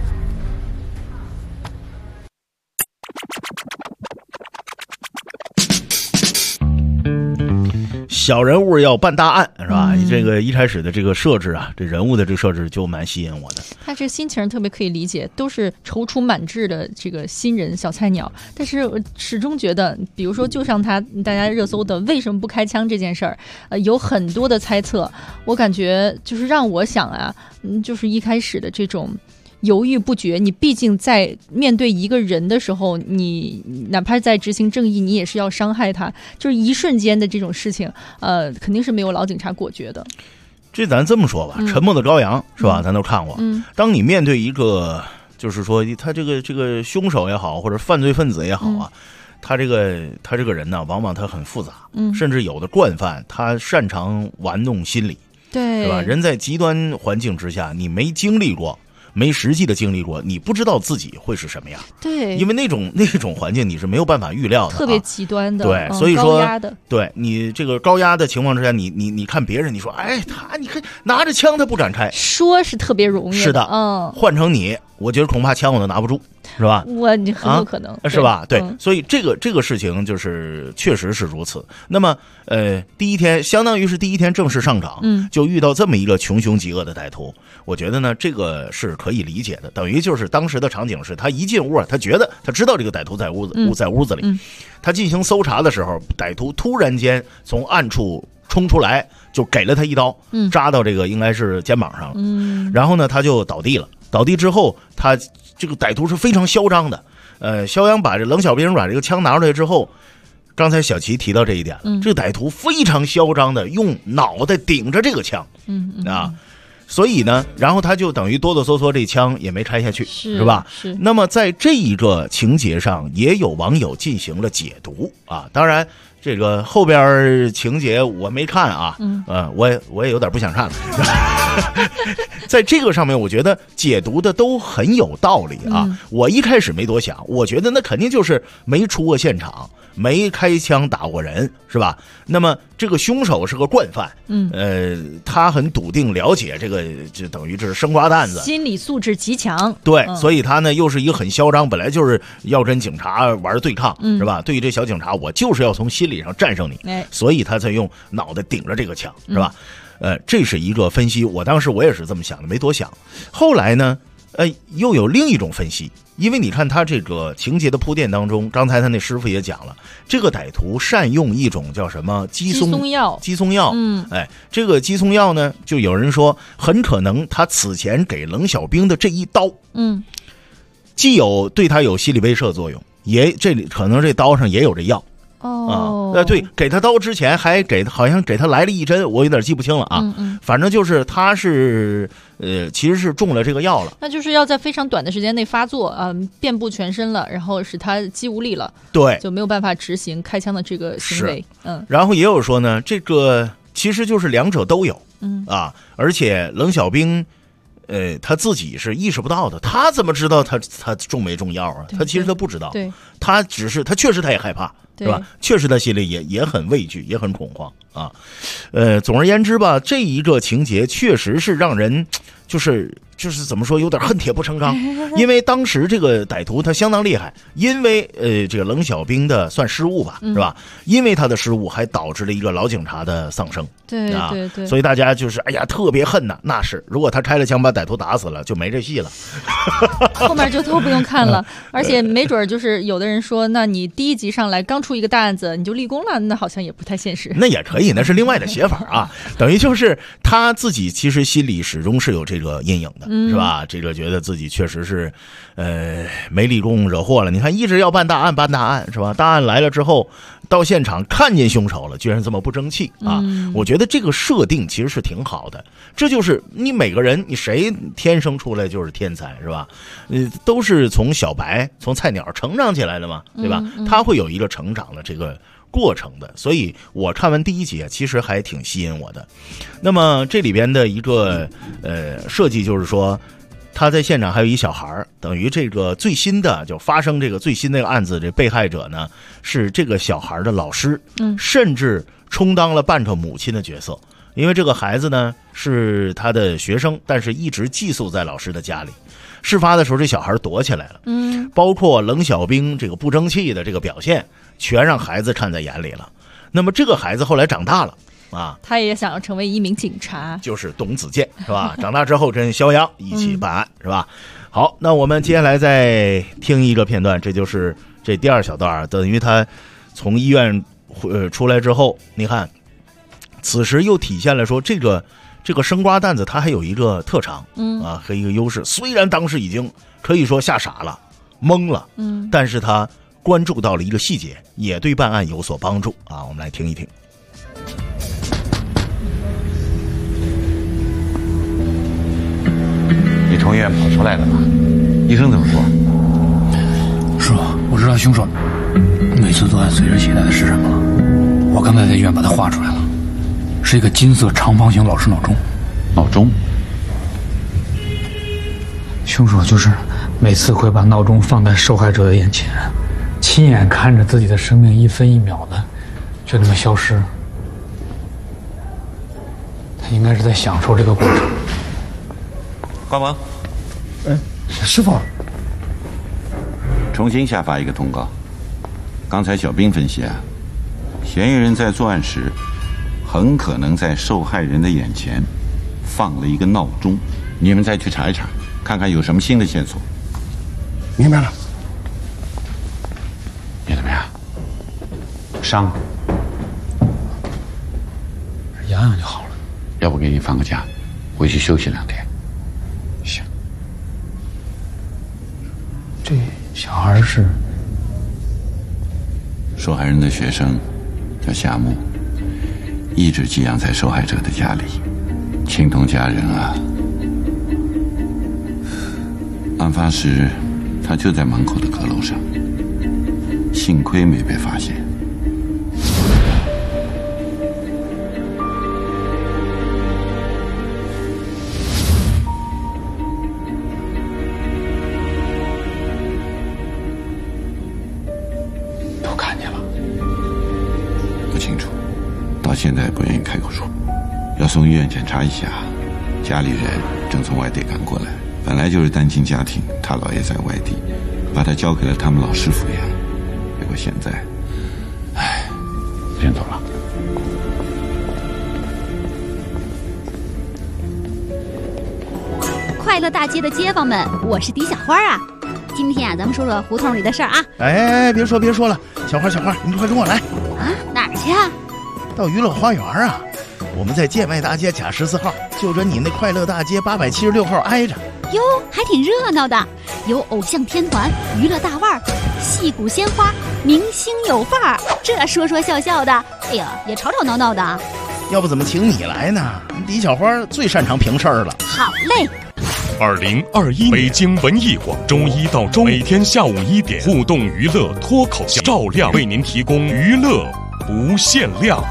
S2: 小人物要办大案是吧？这个一开始的这个设置啊，这人物的这个设置就蛮吸引我的。
S3: 他这心情特别可以理解，都是踌躇满志的这个新人小菜鸟，但是我始终觉得，比如说就像大家热搜的为什么不开枪这件事儿，有很多的猜测，我感觉就是让我想啊，就是一开始的这种犹豫不决，你毕竟在面对一个人的时候，你哪怕在执行正义，你也是要伤害他，就是一瞬间的这种事情，肯定是没有老警察果决的。
S2: 这咱这么说吧，沉默的羔羊是吧？咱都看过。当你面对一个，就是说他这个凶手也好，或者犯罪分子也好啊，他这个人呢，往往他很复杂，甚至有的惯犯他擅长玩弄心理，
S3: 对，
S2: 是吧？人在极端环境之下，你没经历过。没实际的经历过，你不知道自己会是什么样。
S3: 对，
S2: 因为那种环境你是没有办法预料的，
S3: 特别极端的。
S2: 对，所以说，
S3: 高压的。
S2: 对你这个高压的情况之下，你看别人，你说，哎，你看拿着枪他不展开，
S3: 说是特别容易的。
S2: 是的，换成你，我觉得恐怕枪我都拿不住。是吧？
S3: 你很有可能，
S2: 是吧？对，所以这个事情就是确实是如此。那么，第一天相当于是第一天正式上场，就遇到这么一个穷凶极恶的歹徒，我觉得呢，这个是可以理解的。等于就是当时的场景是他一进屋，他觉得他知道这个歹徒在屋子里，他进行搜查的时候，歹徒突然间从暗处冲出来，就给了他一刀，扎到这个应该是肩膀上了，然后呢，他就倒地了。倒地之后，他这个歹徒是非常嚣张的，肖央把这冷小兵把这个枪拿出来之后，刚才小齐提到这一点了，这个歹徒非常嚣张的用脑袋顶着这个枪，所以呢，然后他就等于哆哆嗦嗦，这枪也没拆下去，是吧？
S3: 是。
S2: 那么在这一个情节上，也有网友进行了解读啊，当然。这个后边情节我没看啊，我也有点不想看了。在这个上面，我觉得解读的都很有道理啊。我一开始没多想，我觉得那肯定就是没出过现场，没开枪打过人，是吧？那么这个凶手是个惯犯，他很笃定了解这个，就等于这是生瓜蛋子，
S3: 心理素质极强。
S2: 对，所以他呢又是一个很嚣张，本来就是要跟警察玩对抗，是吧？对于这小警察，我就是要从心理上战胜你，所以他才用脑袋顶着这个枪，是吧？这是一个分析，当时我也是这么想的，没多想。后来呢，又有另一种分析。因为你看他这个情节的铺垫当中，刚才他那师傅也讲了，这个歹徒善用一种叫什么鸡枞药，这个鸡枞药呢，就有人说很可能他此前给冷小兵的这一刀，既有对他有心理威慑作用，这里可能这刀上也有这药。对，给他刀之前还好像给他来了一针，我有点记不清了啊。反正就是他是其实是中了这个药了，
S3: 那就是要在非常短的时间内发作遍布全身了，然后使他肌无力了，
S2: 对，
S3: 就没有办法执行开枪的这个行为。
S2: 然后也有说呢，这个其实就是两者都有，而且冷小兵。他自己是意识不到的，他怎么知道他中没中药啊？他其实他不知道，他确实他也害怕，是吧？确实他心里也很畏惧，也很恐慌啊。总而言之吧，这一个情节确实是让人就是怎么说，有点恨铁不成钢。因为当时这个歹徒他相当厉害，因为这个冷小兵的算失误吧，是吧？因为他的失误还导致了一个老警察的丧生。
S3: 对，
S2: 所以大家就是特别恨呐。那是，如果他开了枪把歹徒打死了，就没这戏了，
S3: 后面就都不用看了。而且没准就是有的人说，那你第一集上来刚出一个大案子你就立功了，那好像也不太现实。
S2: 那也可以，那是另外的写法啊。等于就是他自己其实心里始终是有这个阴影的，是吧？这个觉得自己确实是没立功，惹祸了。你看一直要办大案，是吧？大案来了之后，到现场看见凶手了，居然这么不争气啊！我觉得这个设定其实是挺好的。这就是你每个人，你谁天生出来就是天才，是吧？都是从小白从菜鸟成长起来的嘛，对吧？他会有一个成长的这个过程的，所以我看完第一集其实还挺吸引我的。那么这里边的一个设计就是说，他在现场还有一小孩，等于这个最新的就发生这个最新的案子，这被害者呢是这个小孩的老师，甚至充当了半个母亲的角色。因为这个孩子呢是他的学生，但是一直寄宿在老师的家里。事发的时候，这小孩躲起来了，包括冷小兵这个不争气的这个表现，全让孩子看在眼里了。那么这个孩子后来长大了， 啊。
S3: 他也想要成为一名警察，
S2: 就是董子健是吧？长大之后跟肖央一起办案是吧？好，那我们接下来再听一个片段，这就是这第二小段，等于他从医院出来之后，你看，此时又体现了说这个生瓜蛋子他还有一个特长，和一个优势。虽然当时已经可以说吓傻了、懵了，但是他关注到了一个细节，也对办案有所帮助啊。我们来听一听。
S23: 你从医院跑出来的吧？医生怎么说？
S10: 是吧？我知道凶手每次作案随身携带的是什么了。我刚才在医院把它画出来了，是一个金色长方形老式闹钟。
S23: 闹钟？
S10: 凶手就是每次会把闹钟放在受害者的眼前，亲眼看着自己的生命一分一秒的就那么消失。他应该是在享受这个过程。
S23: 关门。
S10: 师傅，
S23: 重新下发一个通告。刚才小兵分析啊，嫌疑人在作案时很可能在受害人的眼前放了一个闹钟，你们再去查一查，看看有什么新的线索。
S10: 明白了。
S23: 你怎么样？伤？
S10: 养养就好了。
S23: 要不给你放个假，回去休息2天。
S10: 行。这小孩是
S23: 受害人的学生，叫夏木，一直寄养在受害者的家里，亲同家人啊。案发时，他就在门口的阁楼上，幸亏没被发现。
S10: 都看见了？
S23: 不清楚，到现在不愿意开口说，要送医院检查一下。家里人正从外地赶过来。本来就是单亲家庭，他姥爷在外地，把他交给了他们老师抚养。结果现在，先走了。
S15: 快乐大街的街坊们，我是狄小花啊。今天啊，咱们说说胡同里的事儿啊。
S2: 哎，别说了，小花，你快跟我来。
S15: 啊，哪儿去啊？
S2: 到娱乐花园啊。我们在建外大街甲14号，就跟你那快乐大街876号挨着。
S15: 哟，还挺热闹的，有偶像天团、娱乐大腕儿、戏骨鲜花、明星有范儿，这说说笑笑的，哎呀，也吵吵闹闹的。
S2: 要不怎么请你来呢？狄小花最擅长评事儿了。
S15: 好嘞。
S14: 2021北京文艺广周1到周每天下午1点，互动娱乐脱口秀，照亮为您提供娱乐无限量。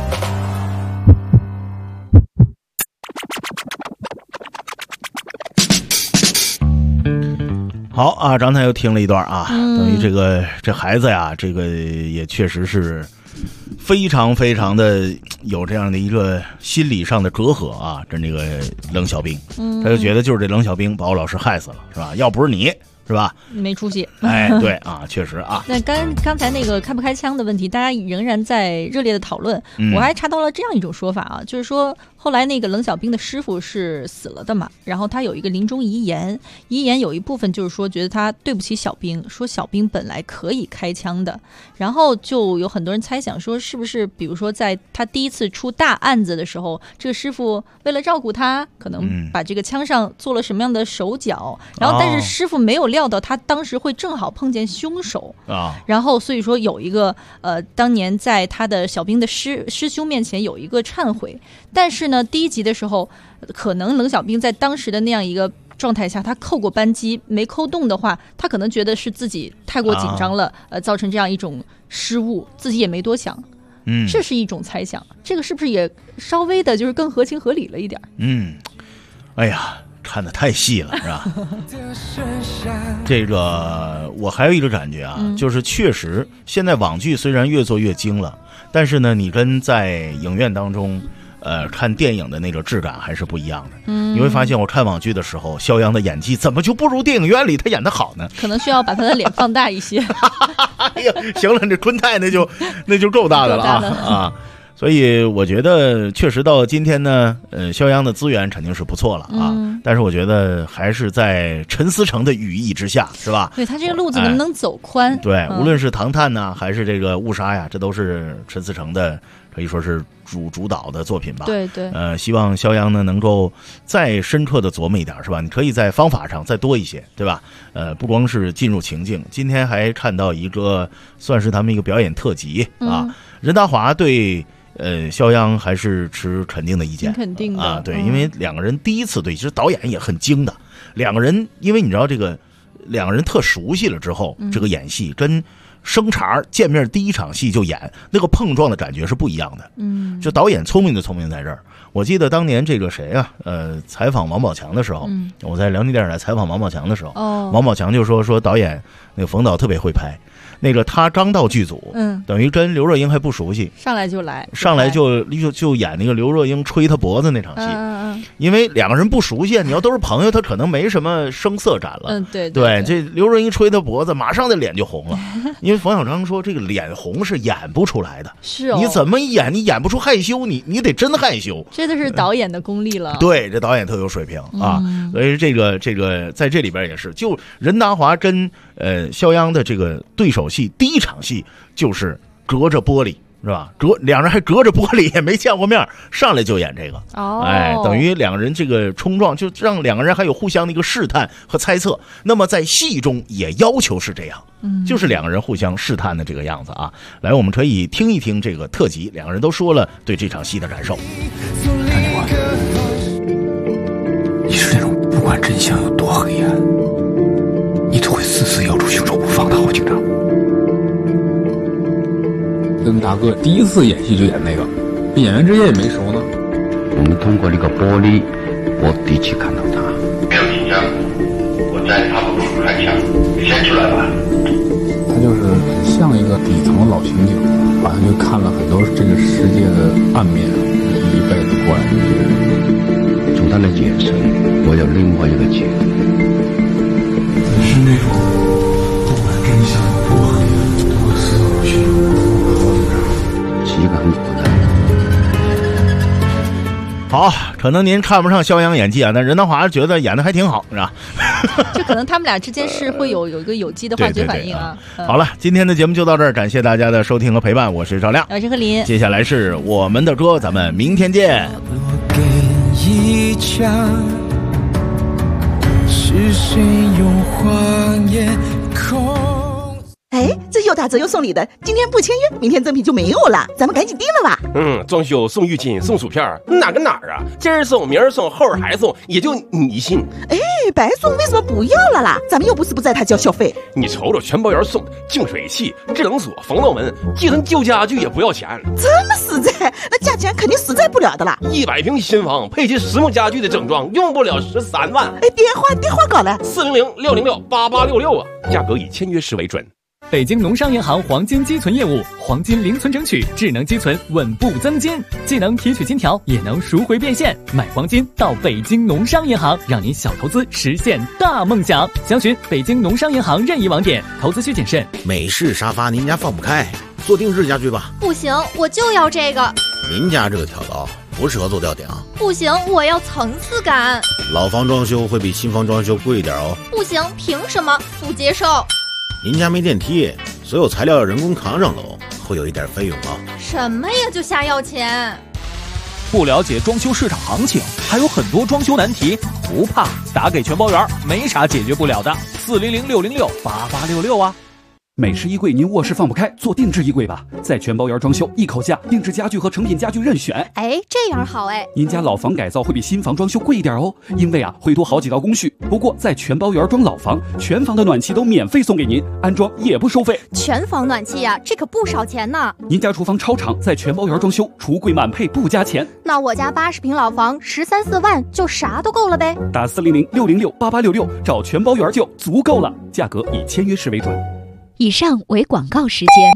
S2: 好啊，刚才又听了一段啊，等于这孩子呀，这个也确实是非常非常的有这样的一个心理上的隔阂啊，跟这个冷小兵，他就觉得就是这冷小兵把我老师害死了，是吧？要不是你，是吧？
S3: 没出息。
S2: 哎，对啊，确实啊。
S3: 那刚才那个开不开枪的问题，大家仍然在热烈的讨论。我还查到了这样一种说法啊，就是说后来那个冷小兵的师傅是死了的嘛，然后他有一个临终遗言有一部分就是说觉得他对不起小兵，说小兵本来可以开枪的，然后就有很多人猜想说是不是比如说在他第一次出大案子的时候，这个师傅为了照顾他，可能把这个枪上做了什么样的手脚，然后但是师傅没有料到他当时会正好碰见凶手啊，然后所以说有一个当年在他的小兵的师兄面前有一个忏悔，但是呢第一集的时候可能冷小兵在当时的那样一个状态下，他扣过扳机没扣动的话，他可能觉得是自己太过紧张了，造成这样一种失误，自己也没多想。这是一种猜想，这个是不是也稍微的就是更合情合理了一点？
S2: 哎呀，看得太细了，是吧？这个我还有一个感觉啊，就是确实现在网剧虽然越做越精了，但是呢，你跟在影院当中看电影的那个质感还是不一样的。你会发现我看网剧的时候，肖央的演技怎么就不如电影院里他演的好呢？
S3: 可能需要把他的脸放大一些。
S2: 哎呀，行了，这昆泰那就够大的了啊！ 所以我觉得确实到今天呢，肖央的资源肯定是不错了啊，但是我觉得还是在陈思诚的羽翼之下，是吧？
S3: 对，他这个路子能不能走宽？
S2: 对，无论是唐探呢，还是这个误杀呀，这都是陈思诚的可以说是主导的作品吧。
S3: 对对。
S2: 希望肖央呢能够再深刻的琢磨一点，是吧？你可以在方法上再多一些，对吧？不光是进入情境，今天还看到一个算是他们一个表演特辑啊，任达华对。肖央还是持肯定的意见，
S3: 肯定的
S2: 啊，对，因为两个人第一次对，其实导演也很精的，两个人，因为你知道这个，两个人特熟悉了之后，这个演戏跟生茬见面第一场戏就演，那个碰撞的感觉是不一样的。就导演聪明就聪明在这儿。我记得当年这个谁啊，采访王宝强的时候，我在辽宁电视台采访王宝强的时候，王宝强就说导演那个冯导特别会拍。那个他刚到剧组，等于跟刘若英还不熟悉，
S3: 上来就
S2: 演那个刘若英吹他脖子那场戏，因为两个人不熟悉，你要都是朋友，他可能没什么声色感了。
S3: 对，
S2: 这刘若英吹他脖子，马上这脸就红了，因为冯小刚说这个脸红是演不出来的，
S3: 是哦，
S2: 你怎么演，你演不出害羞，你得真害羞，
S3: 这就是导演的功力了。
S2: 对，这导演特有水平啊，所以这个在这里边也是，就任达华跟肖央的这个对手戏，第一场戏就是隔着玻璃，是吧？两人还隔着玻璃，也没见过面，上来就演这个。等于两个人这个冲撞，就让两个人还有互相的一个试探和猜测。那么在戏中也要求是这样，就是两个人互相试探的这个样子啊。来，我们可以听一听这个特辑，两个人都说了对这场戏的感受。
S10: 看警官，你是那种不管真相有多黑暗，你都会死死咬住凶手不放的好警察。
S22: 跟大哥第一次演戏就演那个，演员之间也没熟呢。
S23: 我们通过那个玻璃，我的确看到他。
S7: 没有紧张，我在他不处开枪，你先出来吧。
S22: 他就是很像一个底层老刑警，好像就看了很多这个世界的暗面，一辈子过来的这个人。
S23: 从他的眼神，我有另外一个解读。
S10: 你是那种不管真相有多黑暗，都会死到凶手。
S2: 好，可能您看不上肖央演技啊，但任达华觉得演的还挺好，是吧？
S3: 就可能他们俩之间是会有一个有机的化学反应啊。
S2: 好了，今天的节目就到这儿，感谢大家的收听和陪伴，我是赵亮，
S3: 我是何林，
S2: 接下来是我们的歌，咱们明天见。
S8: 我给一枪，是谁用谎言控？
S11: 哎，这又打折又送礼的，今天不签约，明天赠品就没有了，咱们赶紧订了吧。
S12: 装修送浴巾送薯片，哪跟哪儿啊？今儿送明儿送后儿还送，也就你信。
S11: 哎，白送为什么不要了啦？咱们又不是不在他交小费。
S12: 你瞅瞅全包员送的净水器、制冷锁、防盗门，寄成旧家具也不要钱。
S11: 这么实在，那价钱肯定实在不了的啦。
S12: 100平新房配齐实木家具的整装，用不了13万。
S11: 哎，电话搞来
S12: 400-606-8866啊，价格以签约时为准。
S16: 北京农商银行黄金积存业务，黄金零存整取，智能积存，稳步增金，既能提取金条，也能赎回变现。买黄金到北京农商银行，让您小投资实现大梦想。详询北京农商银行任意网点，投资需谨慎。
S13: 美式沙发您家放不开，做定制家具吧。
S15: 不行，我就要这个。
S13: 您家这个挑高不适合做吊顶。
S15: 不行，我要层次感。
S13: 老房装修会比新房装修贵一点哦。
S15: 不行，凭什么？不接受。
S13: 您家没电梯，所有材料要人工扛上楼，会有一点费用啊。
S15: 什么呀，就瞎要钱？
S16: 不了解装修市场行情，还有很多装修难题，不怕，打给全包员，没啥解决不了的。400-606-8866啊。
S25: 美式衣柜您卧室放不开，做定制衣柜吧，在全包员装修，一口价，定制家具和成品家具任选。
S15: 哎，这样好哎。
S25: 您家老房改造会比新房装修贵一点哦，因为会多好几道工序。不过在全包员装老房，全房的暖气都免费送给您，安装也不收费。
S15: 全房暖气呀，这可不少钱呢。
S25: 您家厨房超长，在全包员装修，橱柜满配不加钱。
S15: 那我家80平老房13、14万就啥都够了呗。
S25: 打400-606-8866找全包员就足够了，价格以签约时为准。
S18: 以上为广告时间。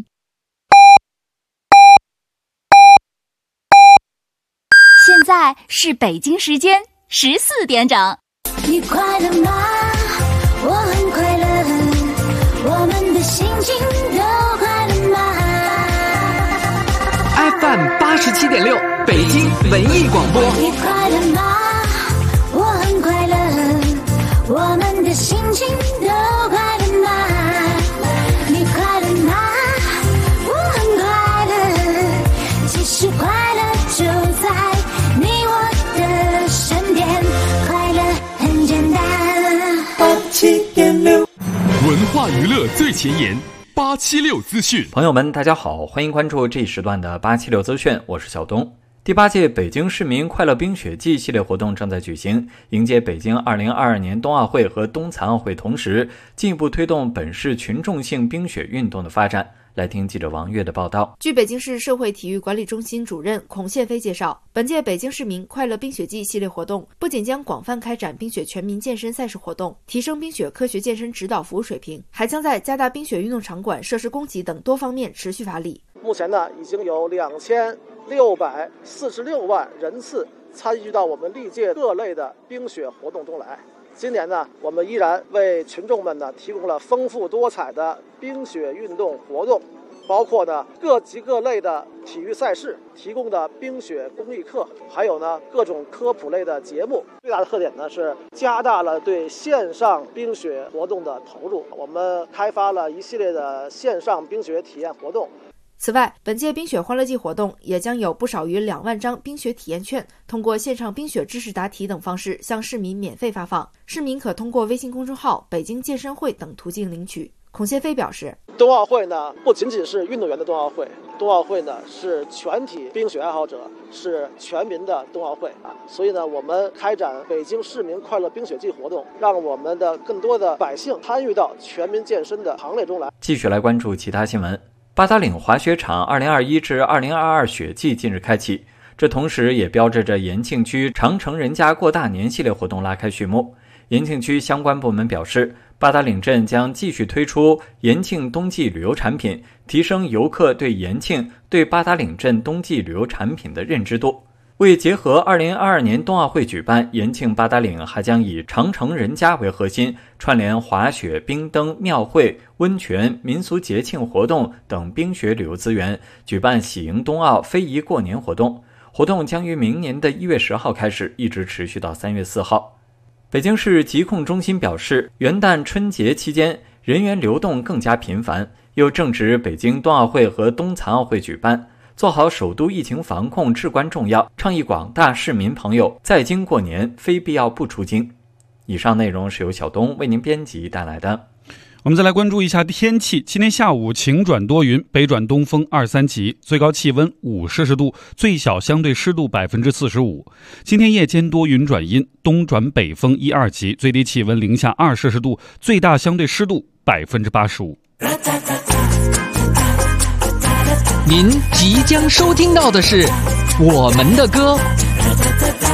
S15: 现在是北京时间14点整。
S20: 你快乐吗？我很快乐，我们的心情都快乐吗？
S21: FM 87.6，北京文艺广播。
S20: 你快乐吗？我很快乐，我们的心情都快乐吗？你快乐吗？我很快乐，其实快乐就在你我的身边，快乐很简单。
S14: 87.6，文化娱乐最前沿，876资讯。
S1: 朋友们大家好，欢迎关注这一时段的876资讯，我是小东。第8届北京市民快乐冰雪季系列活动正在举行，迎接北京2022年冬奥会和冬残奥会，同时进一步推动本市群众性冰雪运动的发展。来听记者王悦的报道。
S9: 据北京市社会体育管理中心主任孔宪飞介绍，本届北京市民快乐冰雪季系列活动不仅将广泛开展冰雪全民健身赛事活动，提升冰雪科学健身指导服务水平，还将在加大冰雪运动场馆设施供给等多方面持续发力。
S17: 目前呢，已经有2646万人次参与到我们历届各类的冰雪活动中来。今年呢，我们依然为群众们呢提供了丰富多彩的冰雪运动活动，包括呢各级各类的体育赛事提供的冰雪公益课，还有呢各种科普类的节目。最大的特点呢是加大了对线上冰雪活动的投入，我们开发了一系列的线上冰雪体验活动。
S9: 此外，本届冰雪欢乐季活动也将有不少于2万张冰雪体验券，通过线上冰雪知识答题等方式向市民免费发放，市民可通过微信公众号、北京健身会等途径领取。孔宪飞表示，
S17: 冬奥会呢不仅仅是运动员的冬奥会，冬奥会呢是全体冰雪爱好者，是全民的冬奥会啊！所以呢，我们开展北京市民快乐冰雪季活动，让我们的更多的百姓参与到全民健身的行列中来。
S1: 继续来关注其他新闻。八达岭滑雪场2021至2022雪季近日开启，这同时也标志着延庆区长城人家过大年系列活动拉开序幕。延庆区相关部门表示，八达岭镇将继续推出延庆冬季旅游产品，提升游客对延庆、对八达岭镇冬季旅游产品的认知度。为结合2022年冬奥会举办，延庆八达岭还将以长城人家为核心，串联滑雪、冰灯、庙会、温泉、民俗节庆活动等冰雪旅游资源，举办喜迎冬奥、非遗过年活动。活动将于明年的1月10号开始，一直持续到3月4号。北京市疾控中心表示，元旦春节期间人员流动更加频繁，又正值北京冬奥会和冬残奥会举办，做好首都疫情防控至关重要，倡议广大市民朋友在京过年非必要不出京。以上内容是由小东为您编辑带来的。
S19: 我们再来关注一下天气。今天下午晴转多云，北转东风2-3级，最高气温5摄氏度，最小相对湿度45%。今天夜间多云转阴，东转北风1-2级，最低气温零下2摄氏度，最大相对湿度85%。
S21: 您即将收听到的是我们的歌。